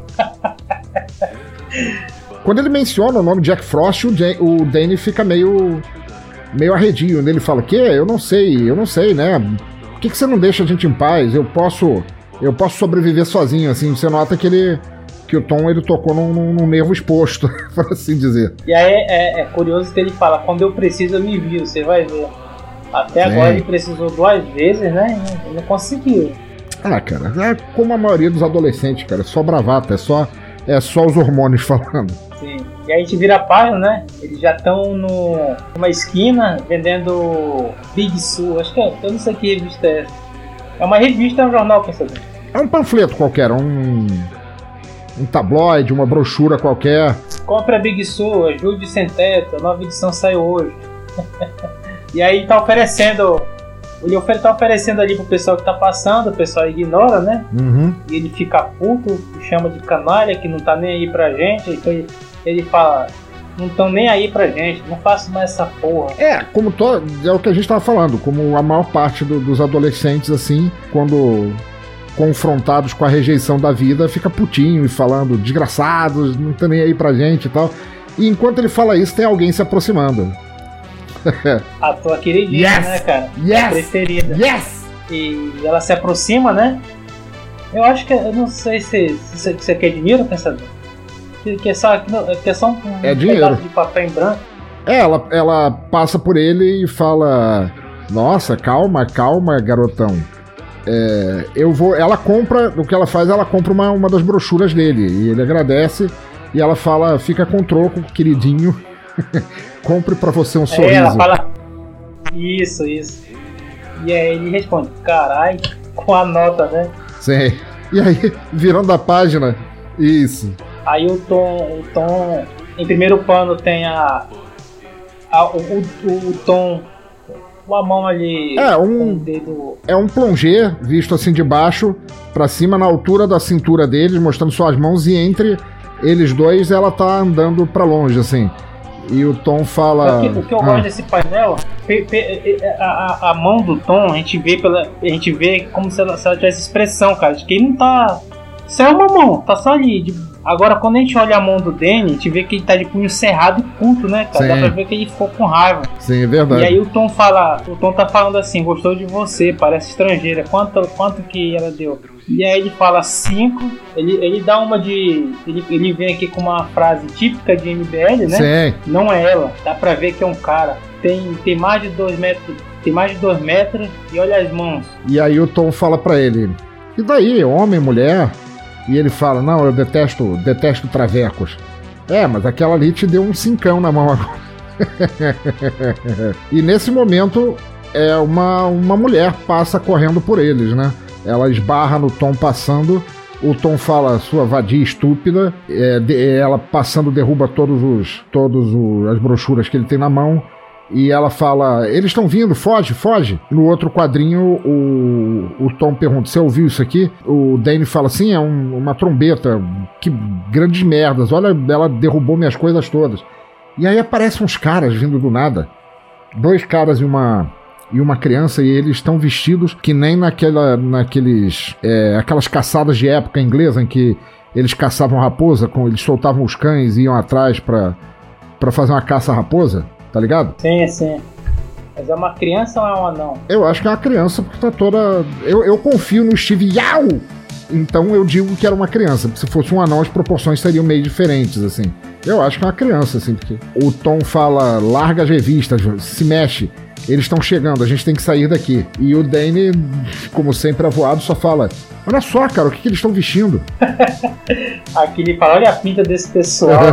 Quando ele menciona o nome Jack Frost, o, Jan- o Danny fica meio meio arredio. Ele fala, que? Eu não sei, eu não sei, né? Por que, que você não deixa a gente em paz? Eu posso eu posso sobreviver sozinho, assim. Você nota que ele que o Tom ele tocou num, num, num nervo exposto, por assim dizer. E aí é, é curioso que ele fala, quando eu preciso eu me viro, você vai ver. Até Sim. agora ele precisou duas vezes, né? E não conseguiu. Ah, cara, é como a maioria dos adolescentes, cara. É só bravata, é só, é só os hormônios falando. Sim. E aí a gente vira a página, né? Eles já estão numa esquina vendendo Big Sur. Acho que é, eu não sei que revista é essa. É uma revista, é um jornal, pensador. É um panfleto qualquer, um, um tabloide, uma brochura qualquer. Compre a Big Sur, ajude sem teto, a nova edição saiu hoje. E aí tá oferecendo, ele tá oferecendo ali pro pessoal que tá passando, o pessoal ignora, né? Uhum. E ele fica puto, chama de canalha, que não tá nem aí pra gente. Ele, ele fala, não tão nem aí pra gente, não faço mais essa porra. É, como to, é o que a gente tava falando, como a maior parte do, dos adolescentes, assim, quando confrontados com a rejeição da vida, fica putinho e falando, desgraçados, não tá nem aí pra gente e tal. E enquanto ele fala isso, tem alguém se aproximando. A tua queridinha, Yes! né, cara? Yes! Preferida. Yes! E ela se aproxima, né? Eu acho que, eu não sei se, se você quer dinheiro, pensador. Que, que, é só, que é só um, um É dinheiro. pedaço de papel em branco. É, ela, ela passa por ele e fala: nossa, calma, calma, garotão. É, eu vou. Ela compra, o que ela faz, ela compra uma, uma das brochuras dele. E ele agradece. E ela fala: fica com troco, queridinho. Compre pra você um sorriso. É, ela fala. Isso, isso. E aí ele responde: carai, com a nota, né? Sim. E aí, virando a página, isso. Aí o Tom, o Tom, em primeiro plano tem a, a o, o, o Tom, uma mão ali, é um, com o dedo. É um plongé visto assim de baixo pra cima, na altura da cintura deles, mostrando suas mãos, e entre eles dois ela tá andando pra longe, assim. E o Tom fala... O que, o que eu ah. gosto desse painel, pe, pe, a, a, a mão do Tom, a gente vê, pela, a gente vê como se ela, se ela tivesse expressão, cara, de que ele não tá... Isso é uma mão, tá só ali. De... Agora, quando a gente olha a mão do Danny, a gente vê que ele tá de punho cerrado e puto, né, cara? Sim. Dá pra ver que ele ficou com raiva. Sim, é verdade. E aí o Tom fala, o Tom tá falando assim, gostou de você, parece estrangeira, quanto, quanto que ela deu? E aí ele fala cinco, ele, ele dá uma de... Ele, ele vem aqui com uma frase típica de M B L, né? Sim. Não é ela, dá pra ver que é um cara. Tem, tem mais de dois metros, tem mais de dois metros e olha as mãos. E aí o Tom fala pra ele, e daí, homem, mulher? E ele fala, não, eu detesto, detesto travecos. É, mas aquela ali te deu um cincão na mão agora. E nesse momento, é uma, uma mulher passa correndo por eles, né? Ela esbarra no Tom passando. O Tom fala, sua vadia estúpida. É, de, ela passando derruba todos os, todos os, as brochuras que ele tem na mão. E ela fala, eles estão vindo, foge, foge. No outro quadrinho, o, o Tom pergunta, você ouviu isso aqui? O Danny fala, sim, é um, uma trombeta, que grandes merdas, olha, ela derrubou minhas coisas todas. E aí aparecem uns caras vindo do nada, dois caras e uma, e uma criança, e eles estão vestidos que nem naquela, naqueles, é, aquelas caçadas de época inglesa, em que eles caçavam raposa, com, eles soltavam os cães e iam atrás pra, pra fazer uma caça à raposa. Tá ligado? Sim, sim. Mas é uma criança ou é um anão? Eu acho que é uma criança, porque tá toda... Eu, eu confio no Steve Yao! Então eu digo que era uma criança. Se fosse um anão, as proporções seriam meio diferentes, assim. Eu acho que é uma criança, assim, porque... O Tom fala, larga as revistas, se mexe. Eles estão chegando, a gente tem que sair daqui. E o Danny, como sempre avoado, só fala... Olha só, cara, o que, que eles estão vestindo? Aqui ele fala, olha a pinta desse pessoal.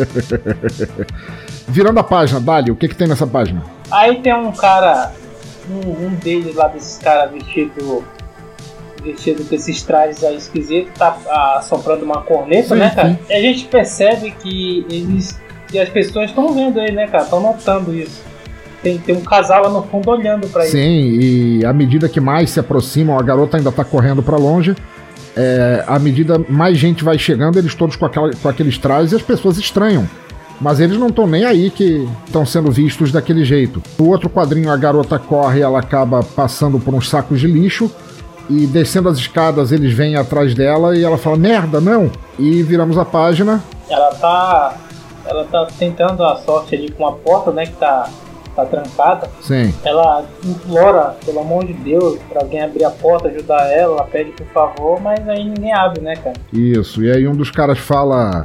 Virando a página, Dali, o que que tem nessa página? Aí tem um cara, um, um deles lá, desses caras vestido, vestido com esses trajes aí esquisitos, tá assoprando uma corneta, sim, né, cara? Sim. E a gente percebe que eles, que as pessoas estão vendo ele, né, cara? Estão notando isso. Tem, tem um casal lá no fundo olhando pra ele. Sim, e à medida que mais se aproximam, a garota ainda tá correndo pra longe. É, à medida mais gente vai chegando, eles todos com, aquela, com aqueles trajes, e as pessoas estranham. Mas eles não estão nem aí que estão sendo vistos daquele jeito. No outro quadrinho, a garota corre e ela acaba passando por uns sacos de lixo. E descendo as escadas, eles vêm atrás dela e ela fala, merda, não! E viramos a página. Ela tá, ela tá tentando a sorte ali com a porta, né, que tá, tá trancada. Sim. Ela implora, pelo amor de Deus, pra alguém abrir a porta, ajudar ela. Ela pede por favor, mas aí ninguém abre, né, cara? Isso, e aí um dos caras fala...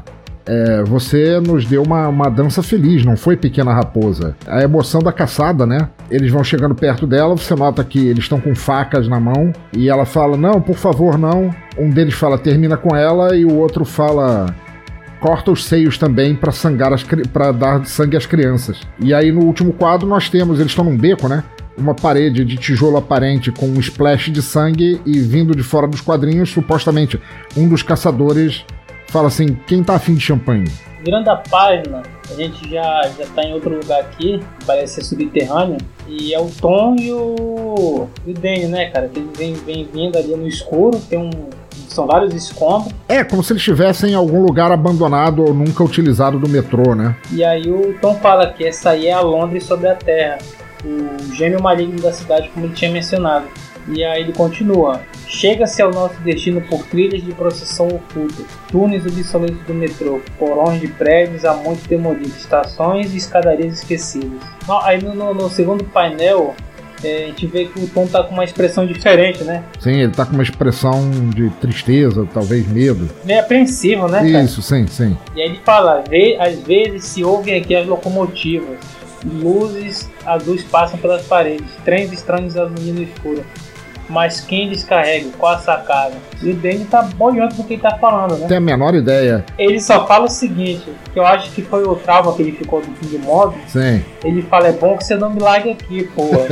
é, você nos deu uma, uma dança feliz, não foi, pequena raposa? A emoção da caçada, né? Eles vão chegando perto dela, você nota que eles estão com facas na mão, e ela fala, não, por favor, não. Um deles fala, termina com ela, e o outro fala, corta os seios também pra sangar as, pra dar sangue às crianças. E aí no último quadro nós temos, eles estão num beco, né? Uma parede de tijolo aparente com um splash de sangue, e vindo de fora dos quadrinhos, supostamente, um dos caçadores fala assim, quem tá afim de champanhe? Virando a página, a gente já, já tá em outro lugar aqui, parece ser subterrâneo, e é o Tom e o, e o Danny, né, cara? Que eles vêm, vêm vindo ali no escuro, tem um, são vários escombros. É, como se eles estivessem em algum lugar abandonado ou nunca utilizado do metrô, né? E aí o Tom fala que essa aí é a Londres sobre a Terra, o gêmeo maligno da cidade, como ele tinha mencionado. E aí ele continua, chega-se ao nosso destino por trilhas de procissão oculta, túneis obsoletos do metrô, porões de prédios há muito demolidos, estações e escadarias esquecidas. Aí no, no, no segundo painel, é, a gente vê que o Tom tá com uma expressão diferente, né? Sim, ele tá com uma expressão de tristeza, talvez medo. Meio apreensivo, né, cara? Isso, sim, sim. E aí ele fala, às vezes se ouvem aqui as locomotivas, luzes azuis passam pelas paredes, trens estranhos iluminam no escuro. Mas quem descarrega? Qual a sacada? E o Danny tá boiando com o que ele tá falando, né? Tem a menor ideia. Ele só fala o seguinte, que eu acho que foi o trauma que ele ficou do fim de modo. Sim. Ele fala, é bom que você não me largue aqui, porra.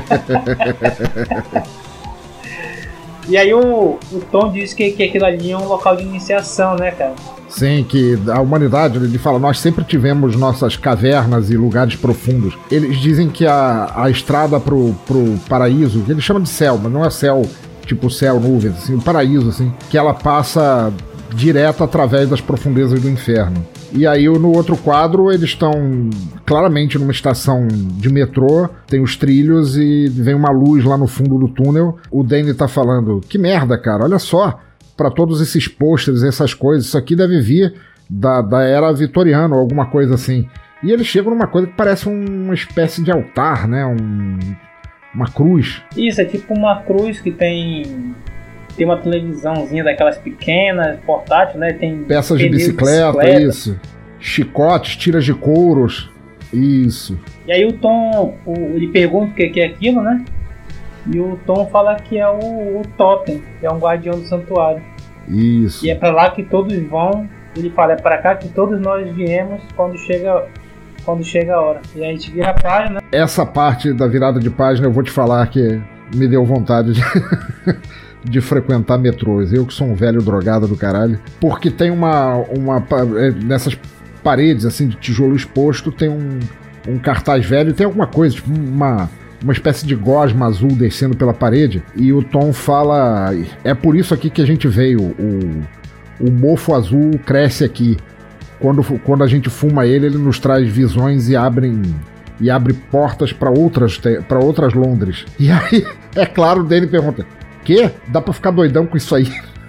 E aí o, o Tom diz que, que aquilo ali é um local de iniciação, né, cara? Sim, que a humanidade, ele fala, nós sempre tivemos nossas cavernas e lugares profundos. Eles dizem que a, a estrada pro, pro paraíso, que eles chamam de céu, mas não é céu, tipo céu, nuvens, assim, o paraíso, assim, que ela passa direto através das profundezas do inferno. E aí no outro quadro eles estão claramente numa estação de metrô, tem os trilhos e vem uma luz lá no fundo do túnel. O Danny tá falando, que merda, cara, olha só, para todos esses pôsteres, essas coisas, isso aqui deve vir da, da era vitoriana ou alguma coisa assim. E eles chegam numa coisa que parece uma espécie de altar, né, um, uma cruz. Isso, é tipo uma cruz que tem... Tem uma televisãozinha daquelas pequenas, portátil, né? Tem peças de bicicleta, bicicleta, isso. Chicotes, tiras de couros, isso. E aí o Tom, o, ele pergunta o que, que é aquilo, né? E o Tom fala que é o, o Totem, que é um guardião do santuário. Isso. E é pra lá que todos vão. Ele fala, é pra cá que todos nós viemos quando chega, quando chega a hora. E aí a gente vira a página. Essa parte da virada de página eu vou te falar que me deu vontade de... de frequentar metrôs, eu que sou um velho drogado do caralho, porque tem uma, uma nessas paredes assim de tijolo exposto, tem um, um cartaz velho, tem alguma coisa, tipo uma, uma espécie de gosma azul descendo pela parede, e o Tom fala, é por isso aqui que a gente veio, o, o mofo azul cresce aqui, quando, quando a gente fuma ele, ele nos traz visões e abrem e abre portas para outras, para outras Londres. E aí, é claro, o Danny pergunta, que? Dá pra ficar doidão com isso aí?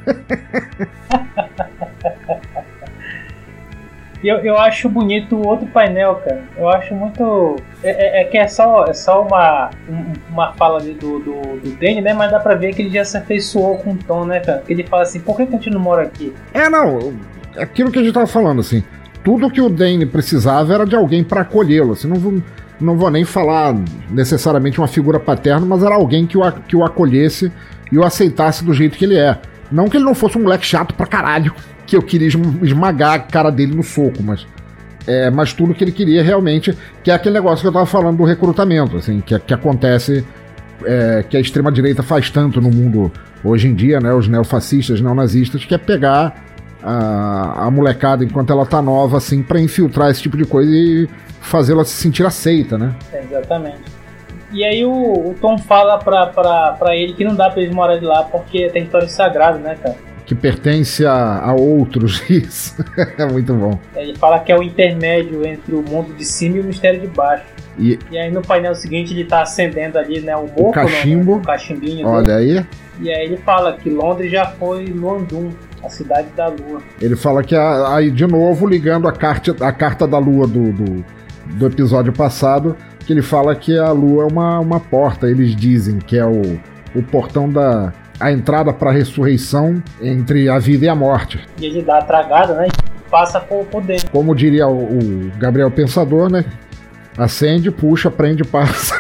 eu, eu acho bonito o outro painel, cara. Eu acho muito... É, é, é que é só, é só uma, uma fala ali do, do, do Danny, né? Mas dá pra ver que ele já se afeiçoou com o Tom, né, cara? Que ele fala assim, por que, que a gente não mora aqui? É, não. É aquilo que a gente tava falando, assim. Tudo que o Danny precisava era de alguém pra acolhê-lo. Assim, não vou, não vou nem falar necessariamente uma figura paterna, mas era alguém que o, que o acolhesse e o aceitasse do jeito que ele é. Não que ele não fosse um moleque chato pra caralho, que eu queria esmagar a cara dele no soco, mas, é, mas tudo que ele queria realmente, que é aquele negócio que eu tava falando do recrutamento, assim, que, que acontece, é, que a extrema-direita faz tanto no mundo hoje em dia, né, os neofascistas, neonazistas, que é pegar a, a molecada enquanto ela tá nova, assim, pra infiltrar esse tipo de coisa e fazê-la se sentir aceita, né? É, exatamente. E aí o, o Tom fala pra, pra, pra ele que não dá pra eles morarem lá porque tem território sagrado, né, cara? Que pertence a, a outros, isso. É muito bom. Ele fala que é o intermédio entre o mundo de cima e o mistério de baixo. E, e aí no painel seguinte ele tá acendendo ali, né, o mofo, o cachimbo, né, o cachimbinho. Olha dele. aí. E aí ele fala que Londres já foi Luandum, a cidade da lua. Ele fala que, aí de novo, ligando a carta, a carta da lua do, do, do episódio passado, que ele fala que a lua é uma, uma porta, eles dizem que é o, o portão da... a entrada para a ressurreição entre a vida e a morte. E ele dá a tragada, né? passa por, por dentro. Como diria o, o Gabriel Pensador, né? Acende, puxa, prende, passa.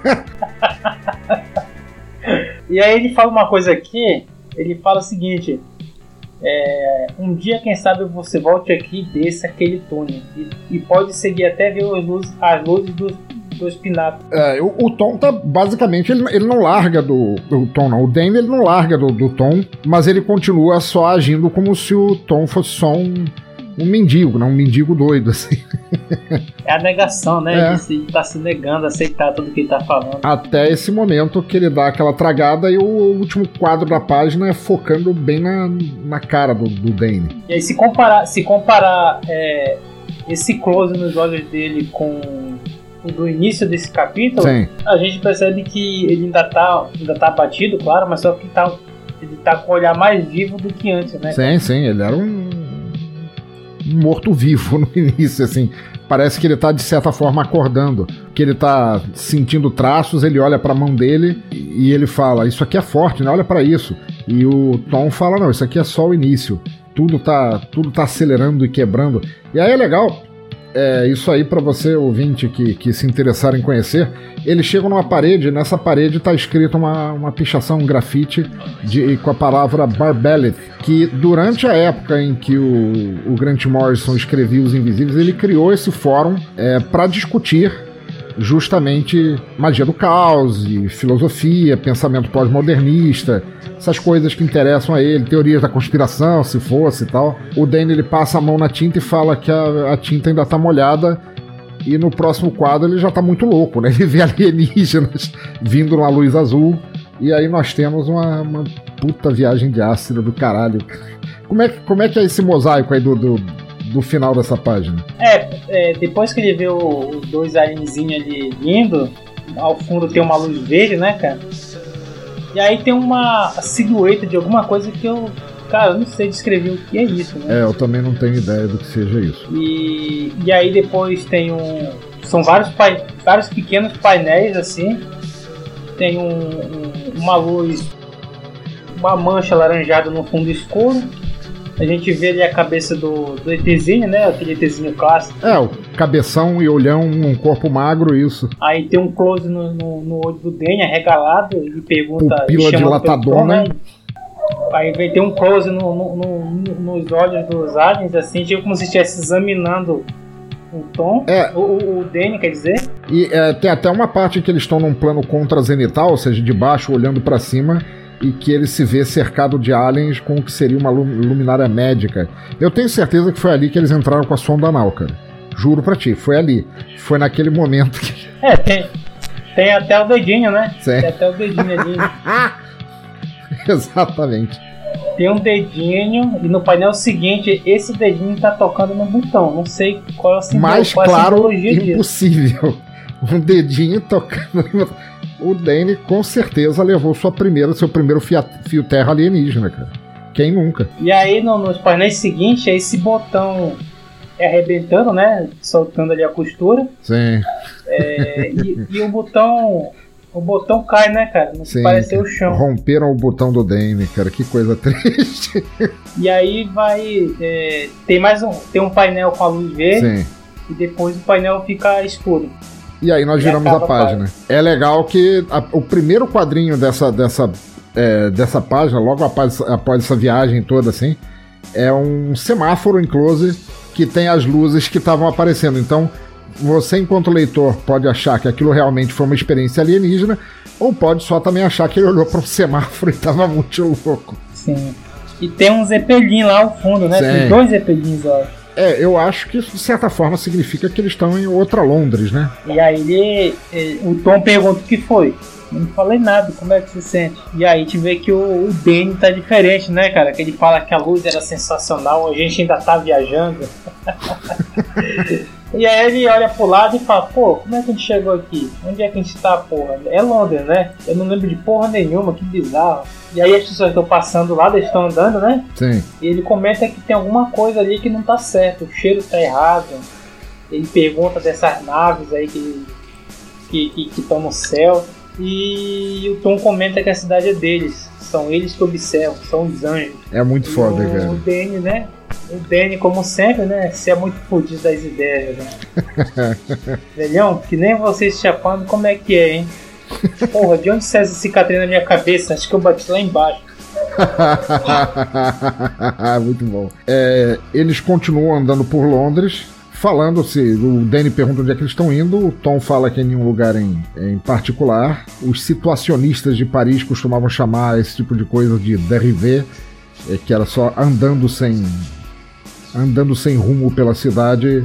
E aí ele fala uma coisa aqui, ele fala o seguinte, é, um dia quem sabe você volte aqui e desça aquele túnel, e, e pode seguir até ver as luzes, as luzes dos, dos pináculos. É, o, o Tom tá, basicamente, ele, ele não larga do... O Tom não, o Dane ele não larga do, do Tom, mas ele continua só agindo como se o Tom fosse só um... Um mendigo, não um mendigo doido, assim. É a negação, né? É. Ele se, tá se negando a aceitar tudo que ele tá falando. Até esse momento que ele dá aquela tragada e o último quadro da página é focando bem na, na cara do, do Dane. E aí, se comparar, se comparar é, esse close nos olhos dele com o do início desse capítulo, Sim. A gente percebe que ele ainda tá, ainda tá abatido, claro, mas só que tá, ele tá com o olhar mais vivo do que antes, né? Sim, sim, ele era um... morto-vivo no início, assim. Parece que ele tá, de certa forma, acordando. Que ele tá sentindo traços, ele olha pra mão dele e ele fala, isso aqui é forte, né? Olha pra isso. E o Tom fala, não, isso aqui é só o início. Tudo tá, tudo tá acelerando e quebrando. E aí é legal, é, isso aí pra você, ouvinte, que, que se interessar em conhecer, eles chegam numa parede, nessa parede tá escrita uma, uma pichação, um grafite de, com a palavra Barbelith, que durante a época em que o, o Grant Morrison escrevia Os Invisíveis, ele criou esse fórum é, para discutir justamente magia do caos, e filosofia, pensamento pós-modernista, essas coisas que interessam a ele, teorias da conspiração, se fosse e tal. O Dane, ele passa a mão na tinta e fala que a, a tinta ainda tá molhada. E no próximo quadro ele já tá muito louco, né? Ele vê alienígenas vindo numa luz azul. E aí nós temos uma, uma puta viagem de ácido do caralho. Como é, como é que é esse mosaico aí do, do, do final dessa página? É, é, depois que ele vê o, os dois alienzinhos ali vindo, ao fundo tem uma luz verde, né, cara? E aí tem uma silhueta de alguma coisa que eu... Cara, eu não sei descrever o que é isso, né? É, eu também não tenho ideia do que seja isso. E, e aí depois tem um... São vários, pai, vários pequenos painéis, assim. Tem um, um, uma luz... Uma mancha alaranjada no fundo escuro. A gente vê ali a cabeça do, do ETzinho, né? Aquele ETzinho clássico. É, o cabeção e olhão, um corpo magro, isso. Aí tem um close no, no, no olho do Dane, arregalado. Ele pergunta... Pupila dilatadona, né? Aí vem ter um close no, no, no, nos olhos dos aliens, assim, tipo como se estivesse examinando o Tom, é. o, o, o Dane, quer dizer. E é, tem até uma parte que eles estão num plano contra-zenital, ou seja, de baixo olhando pra cima, e que ele se vê cercado de aliens com o que seria uma luminária médica. Eu tenho certeza que foi ali que eles entraram com a sonda anal, cara. Juro pra ti, foi ali. Foi naquele momento que... É, tem, tem até o dedinho, né? Sim. Tem até o dedinho ali. Exatamente. Tem um dedinho e no painel seguinte esse dedinho tá tocando no botão. Não sei qual é o símbolo. Mais qual claro, é a simbologia impossível. Disso. Um dedinho tocando. O Dane com certeza levou sua primeira, seu primeiro fio, fio terra alienígena, cara. Quem nunca? E aí no, nos painéis seguintes é esse botão é arrebentando, né? Soltando ali a costura. Sim. É, e, e o botão. O botão cai, né, cara? Não Sim, parece o chão. Romperam o botão do Dane, cara. Que coisa triste. E aí vai. É, tem mais um. Tem um painel com a luz verde. Sim. E depois o painel fica escuro. E aí nós viramos a página. A é legal que a, o primeiro quadrinho dessa, dessa, é, dessa página, logo após, após essa viagem toda, assim, é um semáforo em close que tem as luzes que estavam aparecendo. Então, você, enquanto leitor, pode achar que aquilo realmente foi uma experiência alienígena, ou pode só também achar que ele olhou para um semáforo e estava muito louco. Sim. E tem um Zeppelin lá ao fundo, né? Sim. Tem dois Zeppelins lá. É, eu acho que isso, de certa forma, significa que eles estão em outra Londres, né? E aí ele, ele, o Tom pergunta o que foi. Eu não falei nada, como é que se sente? E aí a gente vê que o, o Dane tá diferente, né, cara? Que ele fala que a luz era sensacional, a gente ainda tá viajando. E aí ele olha pro lado e fala, pô, como é que a gente chegou aqui? Onde é que a gente tá, porra? É Londres, né? Eu não lembro de porra nenhuma, que bizarro. E aí as pessoas estão passando lá, eles estão andando, né? Sim. E ele comenta que tem alguma coisa ali que não tá certo, o cheiro tá errado. Ele pergunta dessas naves aí que que que estão no céu. E o Tom comenta que a cidade é deles. São eles que observam, são os anjos. É muito foda, o, cara. O Dane, né? O Danny, como sempre, né? Você é muito fudido das ideias, né? Velhão, que nem você se chapando, como é que é, hein? Porra, de onde saiu essa cicatriz na minha cabeça? Acho que eu bati lá embaixo. Muito bom. É, eles continuam andando por Londres, falando se o Danny pergunta onde é que eles estão indo, o Tom fala que é em um lugar em, em particular. Os situacionistas de Paris costumavam chamar esse tipo de coisa de dérivé, é, que era só andando sem andando sem rumo pela cidade,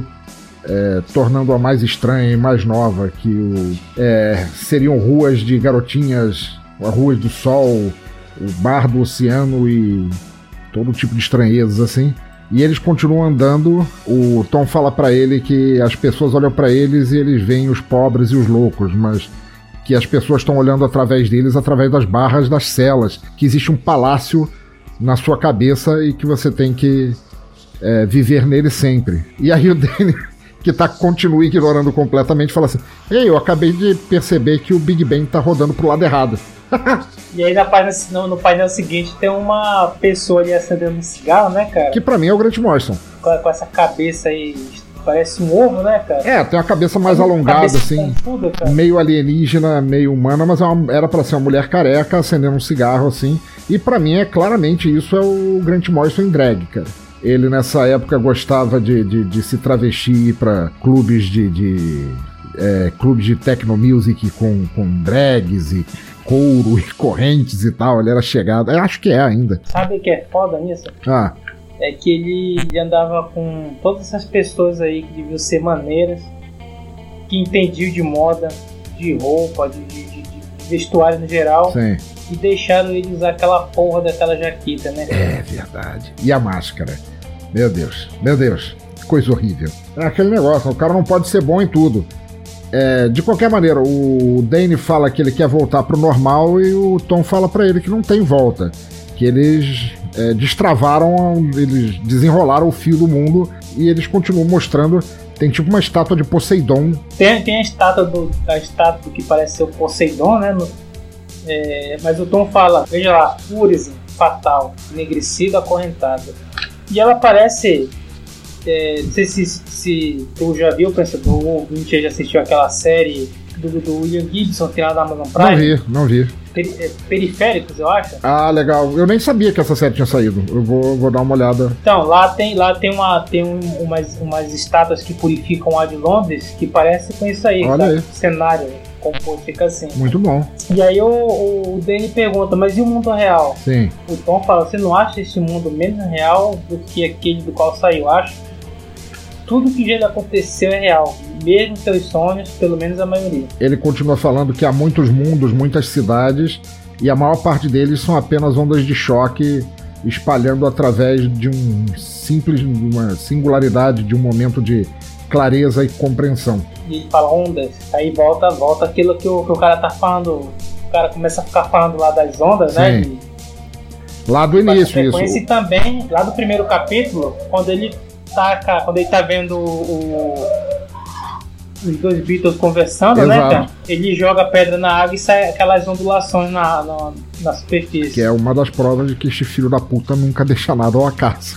é, tornando-a mais estranha e mais nova, que o, é, seriam ruas de garotinhas, ruas do sol, o bar do oceano e todo tipo de estranhezas assim. E eles continuam andando. O Tom fala pra ele que as pessoas olham pra eles e eles veem os pobres e os loucos, mas que as pessoas estão olhando através deles, através das barras das celas, que existe um palácio na sua cabeça e que você tem que é, viver nele sempre. E aí o Danny, que tá, continua ignorando completamente, fala assim: ei, eu acabei de perceber que o Big Ben tá rodando pro lado errado. E aí na página, no, no painel seguinte tem uma pessoa ali acendendo um cigarro, né, cara? Que pra mim é o Grant Morrison. Com, com essa cabeça aí, parece um ovo, né, cara? É, tem uma cabeça mais tem alongada, cabeça assim, confuda, meio alienígena, meio humana, mas é uma, era pra ser uma mulher careca acendendo um cigarro, assim. E pra mim é claramente isso, é o Grant Morrison em drag, cara. Ele nessa época gostava de, de, de se travestir pra clubes de, de é, clubes de techno music com, com drags e couro e correntes e tal. Ele era chegado, eu acho que é ainda. Sabe o que é foda nisso? Ah. É que ele, ele andava com todas essas pessoas aí que deviam ser maneiras, que entendiam de moda, de roupa, de, de, de, de vestuário no geral. Sim. E deixaram ele usar aquela porra daquela jaqueta, né? É verdade. E a máscara? Meu Deus, meu Deus, coisa horrível. É aquele negócio, o cara não pode ser bom em tudo. É, de qualquer maneira, o Danny fala que ele quer voltar pro normal e o Tom fala pra ele que não tem volta. Que eles é, destravaram, eles desenrolaram o fio do mundo e eles continuam mostrando. Tem tipo uma estátua de Poseidon. Tem, tem a estátua do a estátua que parece ser o Poseidon, né? No, é, mas o Tom fala, veja lá, Urizen, fatal, enegrecido, acorrentado. E ela parece, é, não sei se, se tu já viu, pensador, ou a gente já assistiu aquela série do, do William Gibson, que era da Amazon Prime. Não vi, não vi. Peri, é, Periféricos, eu acho. Ah, legal. Eu nem sabia que essa série tinha saído. Eu vou, vou dar uma olhada. Então, lá tem, lá tem, uma, tem um, umas, umas estátuas que purificam o ar de Londres, que parece com isso aí, olha aí. Cenário, como fica assim. Muito bom. E aí o, o Danny pergunta, mas e o mundo real? Sim. O Tom fala, você não acha esse mundo menos real do que aquele do qual saiu? Acho. Tudo que já aconteceu é real, mesmo seus sonhos, pelo menos a maioria. Ele continua falando que há muitos mundos, muitas cidades, e a maior parte deles são apenas ondas de choque espalhando através de um simples, uma singularidade, de um momento de clareza e compreensão. E ele fala ondas, aí volta, volta aquilo que o, que o cara tá falando, o cara começa a ficar falando lá das ondas, sim, né? De, lá do início, isso. E também, lá do primeiro capítulo, quando ele tá, quando ele tá vendo o, os dois Beatles conversando, exato, né, cara? Ele joga pedra na água e sai aquelas ondulações na, na, na superfície. Que é uma das provas de que este filho da puta nunca deixa nada ao acaso.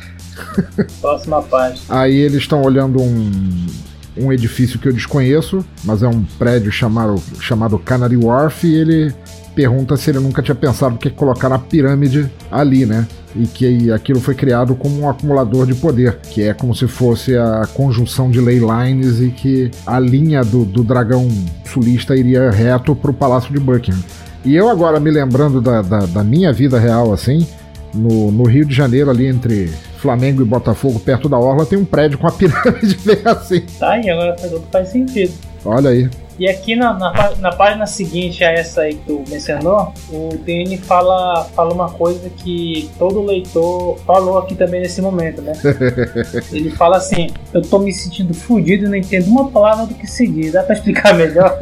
Próxima página. Aí eles estão olhando um, um edifício que eu desconheço, mas é um prédio chamado, chamado Canary Wharf, e ele pergunta se ele nunca tinha pensado que colocar a pirâmide ali, né? E que aquilo foi criado como um acumulador de poder, que é como se fosse a conjunção de ley lines e que a linha do, do dragão sulista iria reto pro Palácio de Buckingham. E eu agora me lembrando da, da, da minha vida real, assim, no, no Rio de Janeiro, ali entre Flamengo e Botafogo, perto da Orla, tem um prédio com a pirâmide bem assim. Tá aí, agora tudo faz sentido. Olha aí. E aqui na, na, na página seguinte a essa aí que tu mencionou, o Danny fala, fala uma coisa que todo leitor falou aqui também nesse momento, né? Ele fala assim, eu tô me sentindo fudido e não entendo uma palavra do que se diz. Dá pra explicar melhor?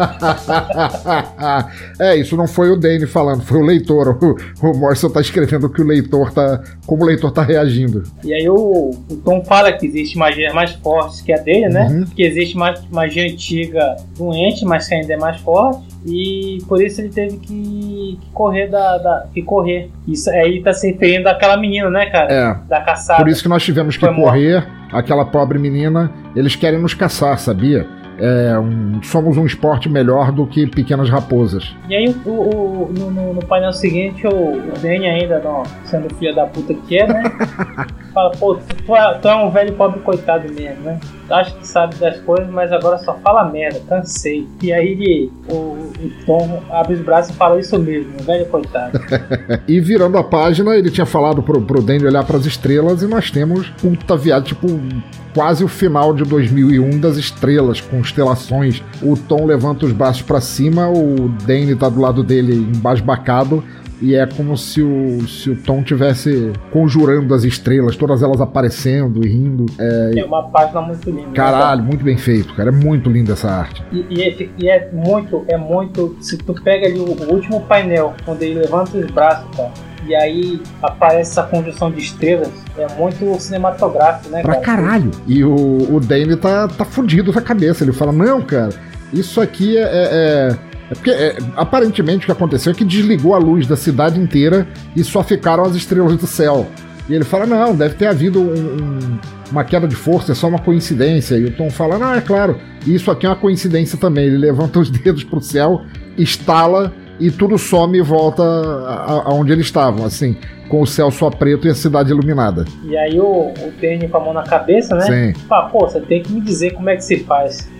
É, isso não foi o Danny falando, foi o leitor. O, o Morrison tá escrevendo que o leitor tá, como o leitor tá reagindo. E aí o, o Tom fala que existe magia mais forte que a dele, né? Uhum. Que existe magia antiga doente, mas que ainda é mais forte. E por isso ele teve que, que correr da, da. que correr. Isso aí tá se referindo àquela menina, né, cara? É. Da caçada. Por isso que nós tivemos que Foi correr. Morto. Aquela pobre menina, eles querem nos caçar, sabia? É um, somos um esporte melhor do que pequenas raposas. E aí o, o, no, no, no painel seguinte o, o Danny ainda não, sendo filha da puta que é, né? Fala, pô, tu é, tu é um velho pobre coitado mesmo, né? Acho que sabe das coisas, mas agora só fala merda, cansei. E aí ele, o, o Tom abre os braços e fala isso mesmo, um velho coitado. E virando a página, ele tinha falado pro, pro Danny olhar pras estrelas e nós temos puta viagem, tipo, quase o final de dois mil e um das estrelas, constelações. O Tom levanta os braços pra cima, o Danny tá do lado dele embasbacado. E é como se o, se o Tom tivesse conjurando as estrelas, todas elas aparecendo e rindo. É, é uma página muito linda. Caralho, né? Muito bem feito, cara. É muito linda essa arte. E, e, é, e é muito, é muito... Se tu pega ali o, o último painel, quando ele levanta os braços, cara, e aí aparece essa conjunção de estrelas, é muito cinematográfico, né, pra cara? Pra caralho. E o, o Danny tá, tá fudido na cabeça. Ele fala, não, cara, isso aqui é... é, é... É porque, é, aparentemente, o que aconteceu é que desligou a luz da cidade inteira e só ficaram as estrelas do céu. E ele fala, não, deve ter havido um, um, uma queda de força, é só uma coincidência. E o Tom fala, não, é claro, isso aqui é uma coincidência também. Ele levanta os dedos pro céu, estala e tudo some e volta aonde eles estavam, assim, com o céu só preto e a cidade iluminada. E aí o, o Danny com a mão na cabeça, né? Sim. Fala, pô, você tem que me dizer como é que se faz.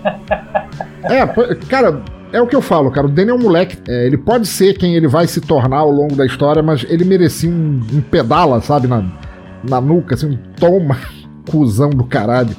É, cara... É o que eu falo, cara, o Danny é um moleque, é, ele pode ser quem ele vai se tornar ao longo da história, mas ele merecia um, um pedala, sabe, na, na nuca, assim, um toma, cuzão do caralho.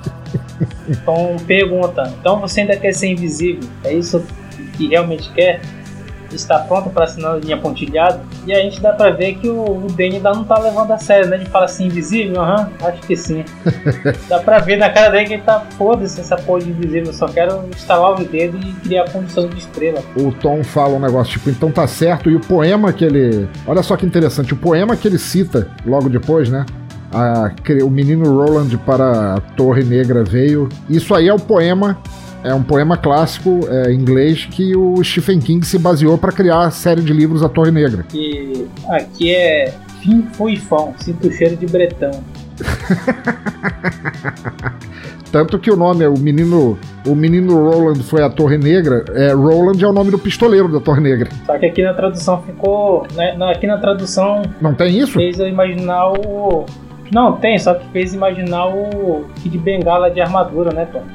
Então pergunta, então você ainda quer ser invisível? É isso que realmente quer? Está pronto para assinar a linha pontilhada? E a gente dá pra ver que o, o Danny ainda não tá levando a sério, né? Ele fala assim, invisível? Aham, uhum, acho que sim. Dá pra ver na cara dele que ele tá, foda-se essa porra de invisível, eu só quero instalar os dedos e criar a condição de estrela. O Tom fala um negócio tipo, então tá certo, e o poema que ele... Olha só que interessante, o poema que ele cita logo depois, né? A, o menino Roland para a Torre Negra veio. Isso aí é o poema... É um poema clássico é, inglês que o Stephen King se baseou para criar a série de livros A Torre Negra. E aqui é Fim Fuifão, sinto o cheiro de bretão. Tanto que o nome é o menino, o menino Roland foi a Torre Negra. É, Roland é o nome do pistoleiro da Torre Negra. Só que aqui na tradução ficou, né, aqui na tradução não tem isso? Fez eu imaginar o Não, tem, só que fez imaginar o Kid Bengala de armadura, né, Tom?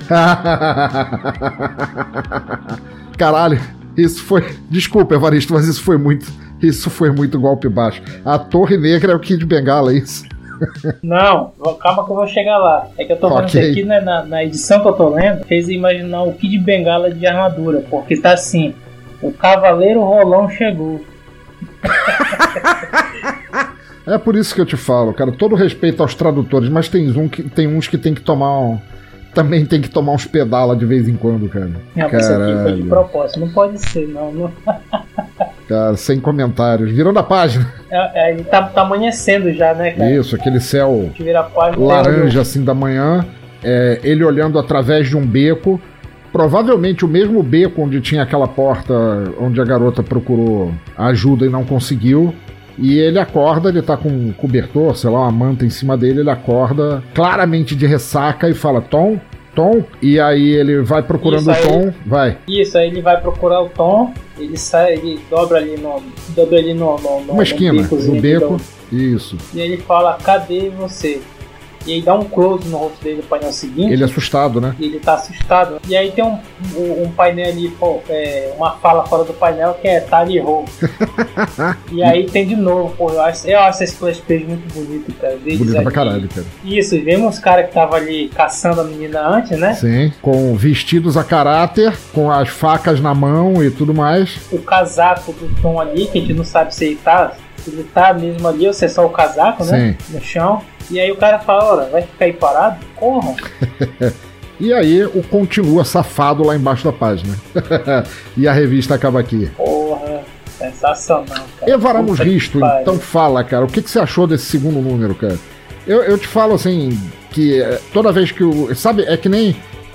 Caralho, isso foi... Desculpa, Evaristo, mas isso foi muito... Isso foi muito golpe baixo. A Torre Negra é o Kid Bengala, é isso? Não, calma que eu vou chegar lá. É que eu tô falando okay. Aqui, né, na, na edição que eu tô lendo, fez imaginar o Kid Bengala de armadura, porque tá assim, o Cavaleiro Rolão chegou. É por isso que eu te falo, cara, todo respeito aos tradutores, mas tem, um que, tem uns que tem que tomar um, também tem que tomar uns pedala de vez em quando, cara. Não, mas isso aqui foi de propósito, não pode ser, não. não. Cara, sem comentários, virando a página. É, é, ele tá, tá amanhecendo já, né, cara? Isso, aquele céu página, laranja assim da manhã, é, ele olhando através de um beco, provavelmente o mesmo beco onde tinha aquela porta onde a garota procurou ajuda e não conseguiu. E ele acorda, ele tá com um cobertor, sei lá, uma manta em cima dele, ele acorda claramente de ressaca e fala, Tom, Tom, e aí ele vai procurando isso, o Tom, aí, vai. Isso, aí ele vai procurar o Tom, ele sai, ele dobra ali no, dobra ali no, no, no uma esquina, no beco, isso. E ele fala, cadê você? E aí dá um close no rosto dele no painel seguinte. Ele é assustado, né? E ele tá assustado. E aí tem um, um, um painel ali, pô, é, uma fala fora do painel que é Tally Ho. E aí tem de novo, pô, eu acho, eu acho esse splash page muito bonito, cara. Bonito pra caralho, cara. Isso, vemos os caras que tava ali caçando a menina antes, né? Sim, com vestidos a caráter, com as facas na mão e tudo mais. O casaco do Tom ali, que a gente não sabe se ele tá, se ele tá mesmo ali ou se é só o casaco, né? Sim. No chão. E aí o cara fala, olha, vai ficar aí parado? Corram. E aí o continua safado lá embaixo da página. E a revista acaba aqui. Porra, sensacional, cara. Evaramos Risto, então fala, cara, o que, que você achou desse segundo número, cara? Eu, eu te falo assim, que toda vez que o... Sabe, é que nem...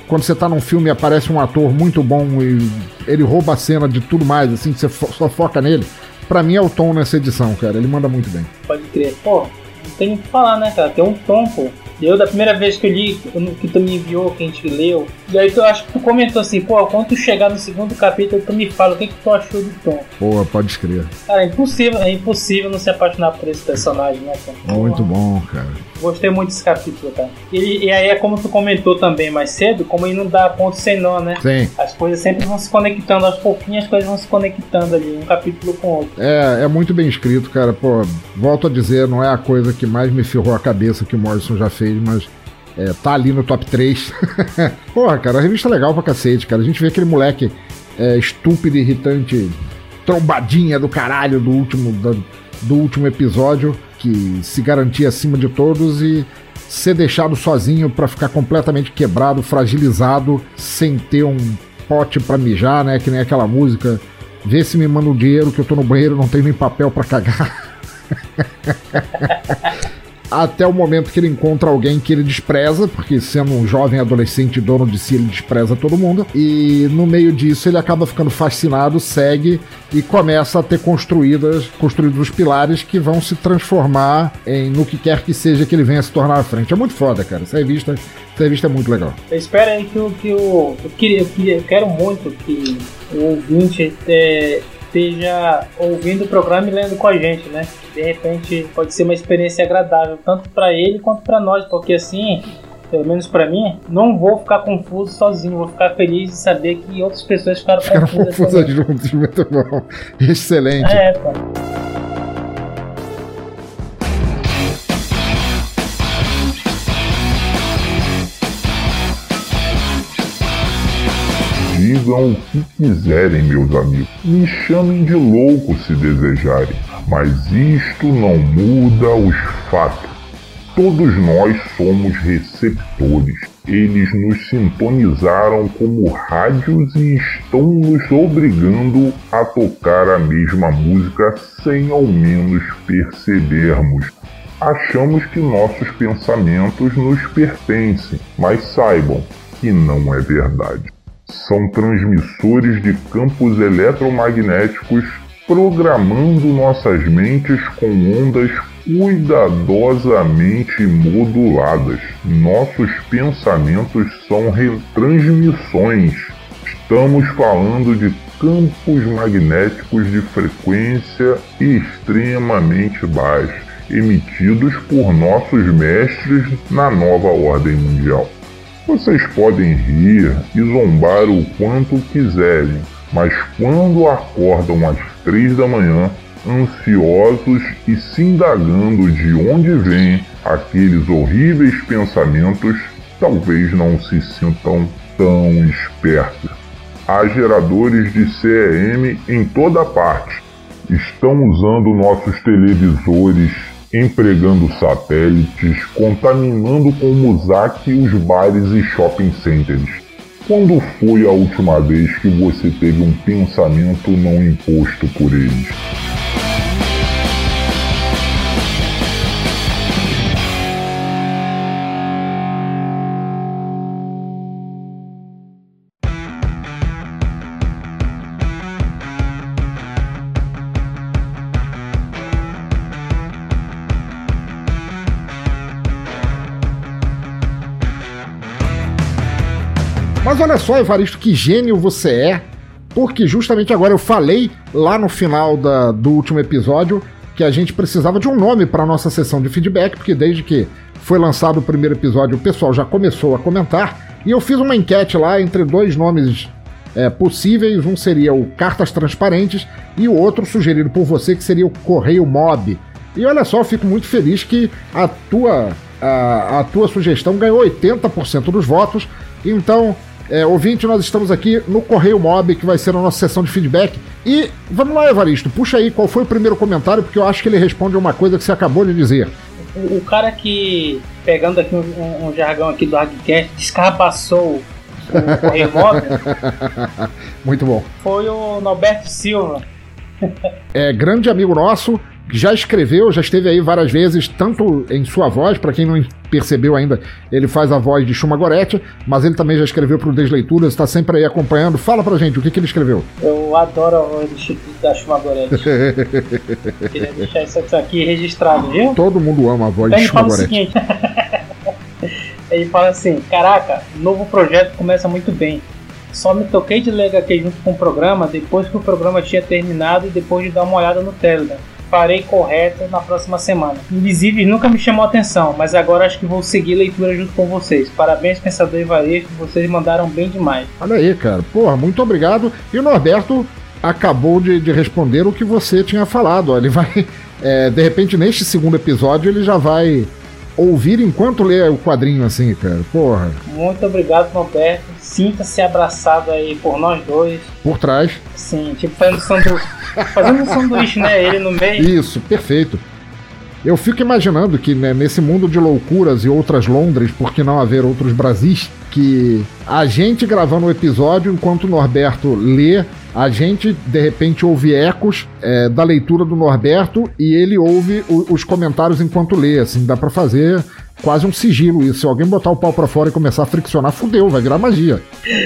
quando você tá num filme e aparece um ator muito bom e ele rouba a cena de tudo mais, assim, que você fo- só foca nele. Pra mim é o Tom nessa edição, cara. Ele manda muito bem. Pode crer. Pô, não tem o que falar, né, cara? Tem um Tom, pô. Eu, da primeira vez que eu li, que tu me enviou, que a gente leu, e aí tu acho que tu comentou assim, pô, quando tu chegar no segundo capítulo, tu me fala o que, que tu achou do Tom. Pô, pode escrever. Cara, é impossível, é impossível não se apaixonar por esse personagem, né, cara? Muito bom, cara. Gostei muito desse capítulo, cara. E, e aí é como tu comentou também mais cedo, como ele não dá ponto sem nó, né? Sim. As coisas sempre vão se conectando, aos pouquinhos as coisas vão se conectando ali, um capítulo com o outro. É, é muito bem escrito, cara. Pô, volto a dizer, não é a coisa que mais me ferrou a cabeça que o Morrison já fez, mas é, tá ali no top três. Porra, cara, a revista é legal pra cacete, cara. A gente vê aquele moleque é, estúpido, irritante, trombadinha do caralho do último, do, do último episódio, que se garantia acima de todos e ser deixado sozinho pra ficar completamente quebrado, fragilizado, sem ter um pote pra mijar, né? Que nem aquela música. Vê se me manda um dinheiro que eu tô no banheiro, não tenho nem papel pra cagar. Até o momento que ele encontra alguém que ele despreza, porque sendo um jovem adolescente dono de si, ele despreza todo mundo. E no meio disso ele acaba ficando fascinado, segue e começa a ter construídas, construídos os pilares que vão se transformar em no que quer que seja que ele venha se tornar à frente. É muito foda, cara. Essa revista, essa revista é muito legal. Eu espero aí que, que eu, eu, queria, eu, queria, eu quero muito que o ouvinte é, esteja ouvindo o programa e lendo com a gente, né? De repente pode ser uma experiência agradável, tanto para ele quanto para nós, porque assim, pelo menos para mim, não vou ficar confuso sozinho, vou ficar feliz de saber que outras pessoas ficaram, ficaram confusas, confusas juntos. Muito bom. Excelente. É, pô. Digam o que quiserem, meus amigos. Me chamem de louco se desejarem. Mas isto não muda os fatos. Todos nós somos receptores. Eles nos sintonizaram como rádios e estão nos obrigando a tocar a mesma música sem ao menos percebermos. Achamos que nossos pensamentos nos pertencem, mas saibam que não é verdade. São transmissores de campos eletromagnéticos programando nossas mentes com ondas cuidadosamente moduladas. Nossos pensamentos são retransmissões. Estamos falando de campos magnéticos de frequência extremamente baixa, emitidos por nossos mestres na nova ordem mundial. Vocês podem rir e zombar o quanto quiserem, mas quando acordam às três da manhã, ansiosos e se indagando de onde vêm aqueles horríveis pensamentos, talvez não se sintam tão espertos. Há geradores de C E M em toda parte. Estão usando nossos televisores, empregando satélites, contaminando com Muzak os bares e shopping centers. Quando foi a última vez que você teve um pensamento não imposto por eles? Mas olha só, Evaristo, que gênio você é, porque justamente agora eu falei lá no final da, do último episódio que a gente precisava de um nome para a nossa sessão de feedback, porque desde que foi lançado o primeiro episódio o pessoal já começou a comentar, e eu fiz uma enquete lá entre dois nomes é, possíveis, um seria o Cartas Transparentes e o outro sugerido por você que seria o Correio Mob. E olha só, eu fico muito feliz que a tua, a, a tua sugestão ganhou oitenta por cento dos votos, então... É, ouvinte, nós estamos aqui no Correio Mob, que vai ser a nossa sessão de feedback. E vamos lá, Evaristo, puxa aí qual foi o primeiro comentário, porque eu acho que ele responde uma coisa que você acabou de dizer. O, o cara que, pegando aqui um, um jargão aqui do Hardcast, descarbaçou o Correio Mob. Muito bom. Foi o Norberto Silva. É, grande amigo nosso, já escreveu, já esteve aí várias vezes, tanto em sua voz, para quem não, percebeu ainda, ele faz a voz de Chuma Goretti, mas ele também já escreveu pro Desleituras, está sempre aí acompanhando. Fala pra gente, o que, que ele escreveu? Eu adoro a voz da Chuma Goretti. Queria deixar isso aqui registrado, viu? Todo mundo ama a voz então de Chuma Goretti. Ele fala o seguinte, ele fala assim, caraca, novo projeto começa muito bem. Só me toquei de ler agá quê junto com o programa depois que o programa tinha terminado e depois de dar uma olhada no Telegram. Farei correto na próxima semana. Invisíveis nunca me chamou a atenção, mas agora acho que vou seguir a leitura junto com vocês. Parabéns, Pensador e Varejo, vocês mandaram bem demais. Olha aí, cara. Porra, muito obrigado. E o Norberto acabou de, de responder o que você tinha falado. Ele vai, é, de repente, neste segundo episódio, ele já vai ouvir enquanto lê o quadrinho, assim, cara. Porra. Muito obrigado, Norberto. Sinta-se abraçado aí por nós dois. Por trás. Sim, tipo fazendo sanduíche, fazendo um sanduíche, né? Ele no meio. Isso, perfeito. Eu fico imaginando que, né, nesse mundo de loucuras e outras Londres, por que não haver outros Brasis, que a gente gravando o episódio enquanto o Norberto lê, a gente de repente ouve ecos é, da leitura do Norberto e ele ouve o, os comentários enquanto lê, assim, dá pra fazer quase um sigilo isso. Se alguém botar o pau pra fora e começar a friccionar, fudeu, vai virar magia.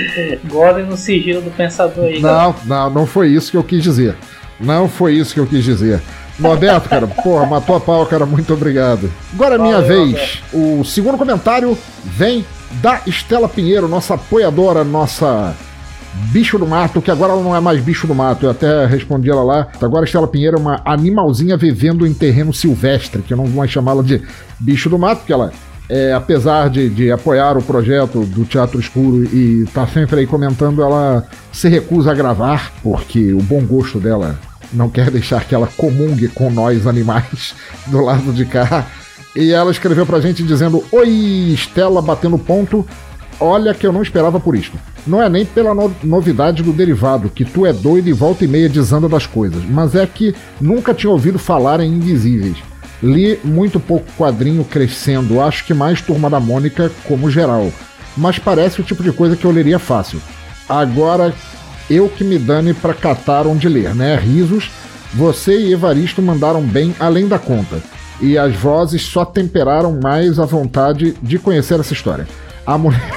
Godem no sigilo do Pensador aí. Não, galera. não, não foi isso que eu quis dizer. Não foi isso que eu quis dizer. Norberto, cara, porra, matou a pau, cara, muito obrigado. Agora é minha Valeu, vez. Norberto. O segundo comentário vem da Estela Pinheiro, nossa apoiadora, nossa bicho do mato, que agora ela não é mais bicho do mato, eu até respondi ela lá. Agora a Estela Pinheiro é uma animalzinha vivendo em terreno silvestre, que eu não vou mais chamá-la de bicho do mato, porque ela, é, apesar de, de apoiar o projeto do Teatro Escuro e tá sempre aí comentando, ela se recusa a gravar, porque o bom gosto dela não quer deixar que ela comungue com nós animais do lado de cá. E ela escreveu pra gente dizendo: oi, Estela, batendo ponto. Olha que eu não esperava por isto. Não é nem pela no- novidade do derivado, que tu é doido e volta e meia desanda das coisas, mas é que nunca tinha ouvido falar em Invisíveis. Li muito pouco quadrinho crescendo, acho que mais Turma da Mônica como geral, mas parece o tipo de coisa que eu leria fácil. Agora, eu que me dane pra catar onde ler, né? Risos, você e Evaristo mandaram bem além da conta, e as vozes só temperaram mais a vontade de conhecer essa história. A mulher...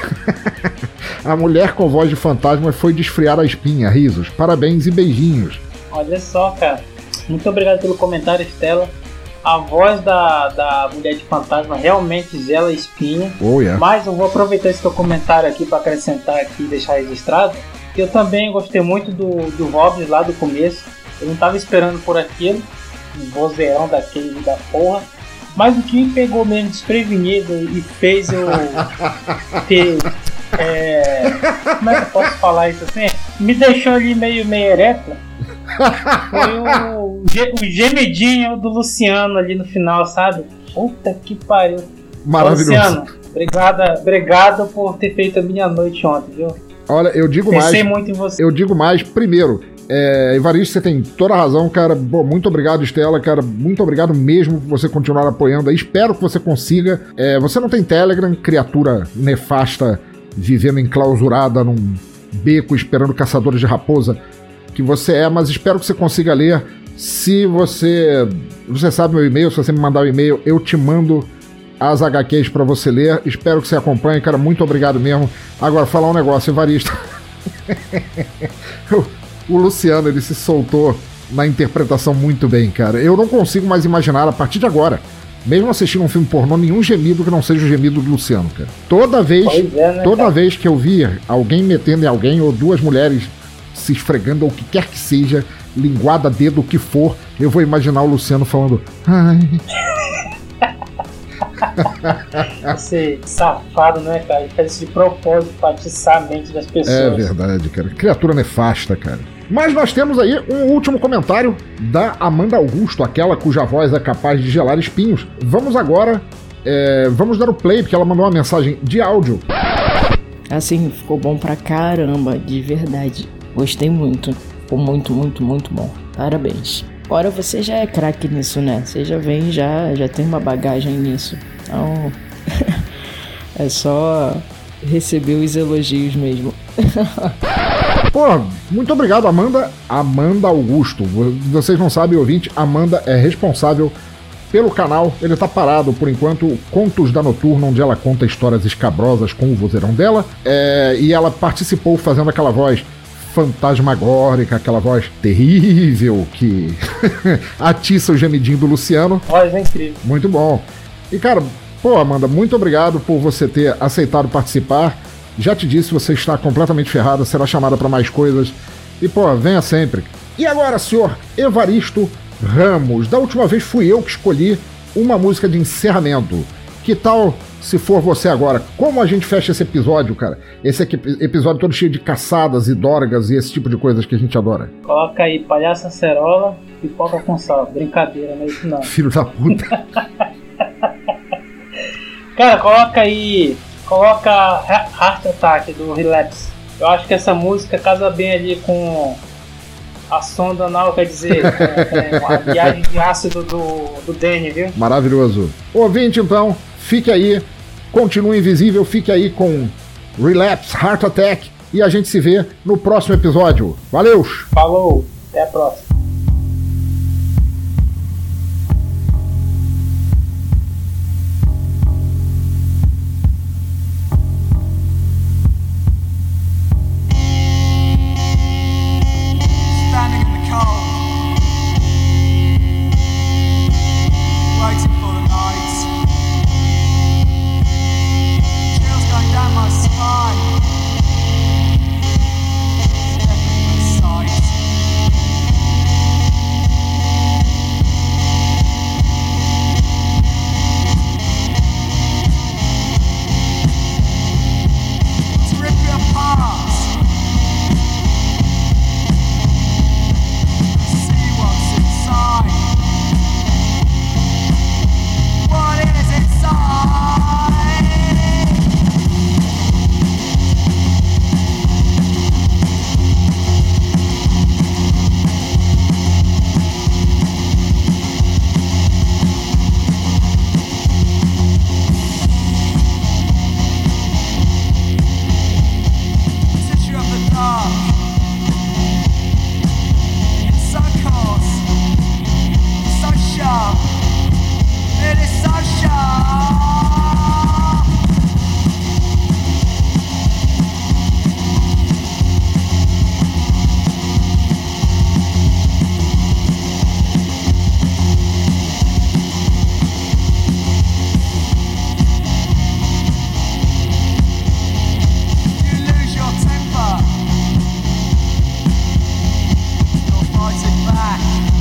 a mulher com voz de fantasma foi desfriar a espinha. Risos, parabéns e beijinhos. Olha só, cara, muito obrigado pelo comentário, Estela. A voz da, da mulher de fantasma realmente gela a espinha. Oh, yeah. Mas eu vou aproveitar esse teu comentário aqui para acrescentar aqui e deixar registrado. Eu também gostei muito do, do Hobbes lá do começo. Eu não tava esperando por aquilo, um vozeirão daquele da porra. Mas o que me pegou mesmo desprevenido e fez eu ter... É, como é que eu posso falar isso assim? Me deixou ali meio, meio ereto. Foi o, o gemidinho do Luciano ali no final, sabe? Puta que pariu. Maravilhoso. Luciano, obrigado, obrigado por ter feito a minha noite ontem, viu? Olha, eu digo Pensei mais. muito em você. Eu digo mais, primeiro, é, Evaristo, você tem toda a razão, cara. Bom, muito obrigado, Estela, cara. Muito obrigado mesmo por você continuar apoiando aí. Espero que você consiga. É, você não tem Telegram, criatura nefasta, vivendo enclausurada num beco esperando caçadores de raposa que você é, mas espero que você consiga ler. Se você... Você sabe meu e-mail, se você me mandar o e-mail, eu te mando as agá quês pra você ler. Espero que você acompanhe, cara. Muito obrigado mesmo. Agora, falar um negócio, Evaristo. O Luciano, ele se soltou na interpretação muito bem, cara. Eu não consigo mais imaginar, a partir de agora, mesmo assistindo um filme pornô, nenhum gemido que não seja o gemido do Luciano, cara. Toda vez, é, né, toda cara? vez que eu vir alguém metendo em alguém, ou duas mulheres se esfregando, ou o que quer que seja, linguada, dedo, o que for, eu vou imaginar o Luciano falando: ai... Esse safado, né, cara? Ele faz isso de propósito pra atiçar a mente das pessoas. É verdade, cara. Criatura nefasta, cara. Mas nós temos aí um último comentário da Amanda Augusto, aquela cuja voz é capaz de gelar espinhos. Vamos agora, é, vamos dar o play, porque ela mandou uma mensagem de áudio. Assim, ficou bom pra caramba, de verdade. Gostei muito. Ficou muito, muito, muito bom. Parabéns. Agora você já é craque nisso, né? Você já vem, já, já tem uma bagagem nisso. Então, é só receber os elogios mesmo. Pô, muito obrigado, Amanda. Amanda Augusto. Vocês não sabem, ouvinte, Amanda é responsável pelo canal. Ele tá parado, por enquanto, Contos da Noturna, onde ela conta histórias escabrosas com o vozeirão dela. É, e ela participou fazendo aquela voz fantasmagórica, aquela voz terrível que atiça o gemidinho do Luciano. Voz é incrível. Muito bom. E, cara, pô, Amanda, muito obrigado por você ter aceitado participar. Já te disse, você está completamente ferrada, será chamada para mais coisas. E, pô, venha sempre. E agora, senhor Evaristo Ramos. Da última vez fui eu que escolhi uma música de encerramento. Que tal se for você agora? Como a gente fecha esse episódio, cara? Esse aqui, episódio todo cheio de caçadas e dorgas e esse tipo de coisas que a gente adora. Coloca aí Palhaça Acerola, Pipoca com Sal. Brincadeira, não é isso não. Filho da puta. Cara, coloca aí... Coloca Heart Attack do Relapse. Eu acho que essa música casa bem ali com a sonda anal, quer dizer, com, com a viagem de ácido do, do Danny, viu? Maravilhoso. Ouvinte, então, fique aí, continue invisível, fique aí com Relapse, Heart Attack e a gente se vê no próximo episódio. Valeu! Falou, até a próxima. Back.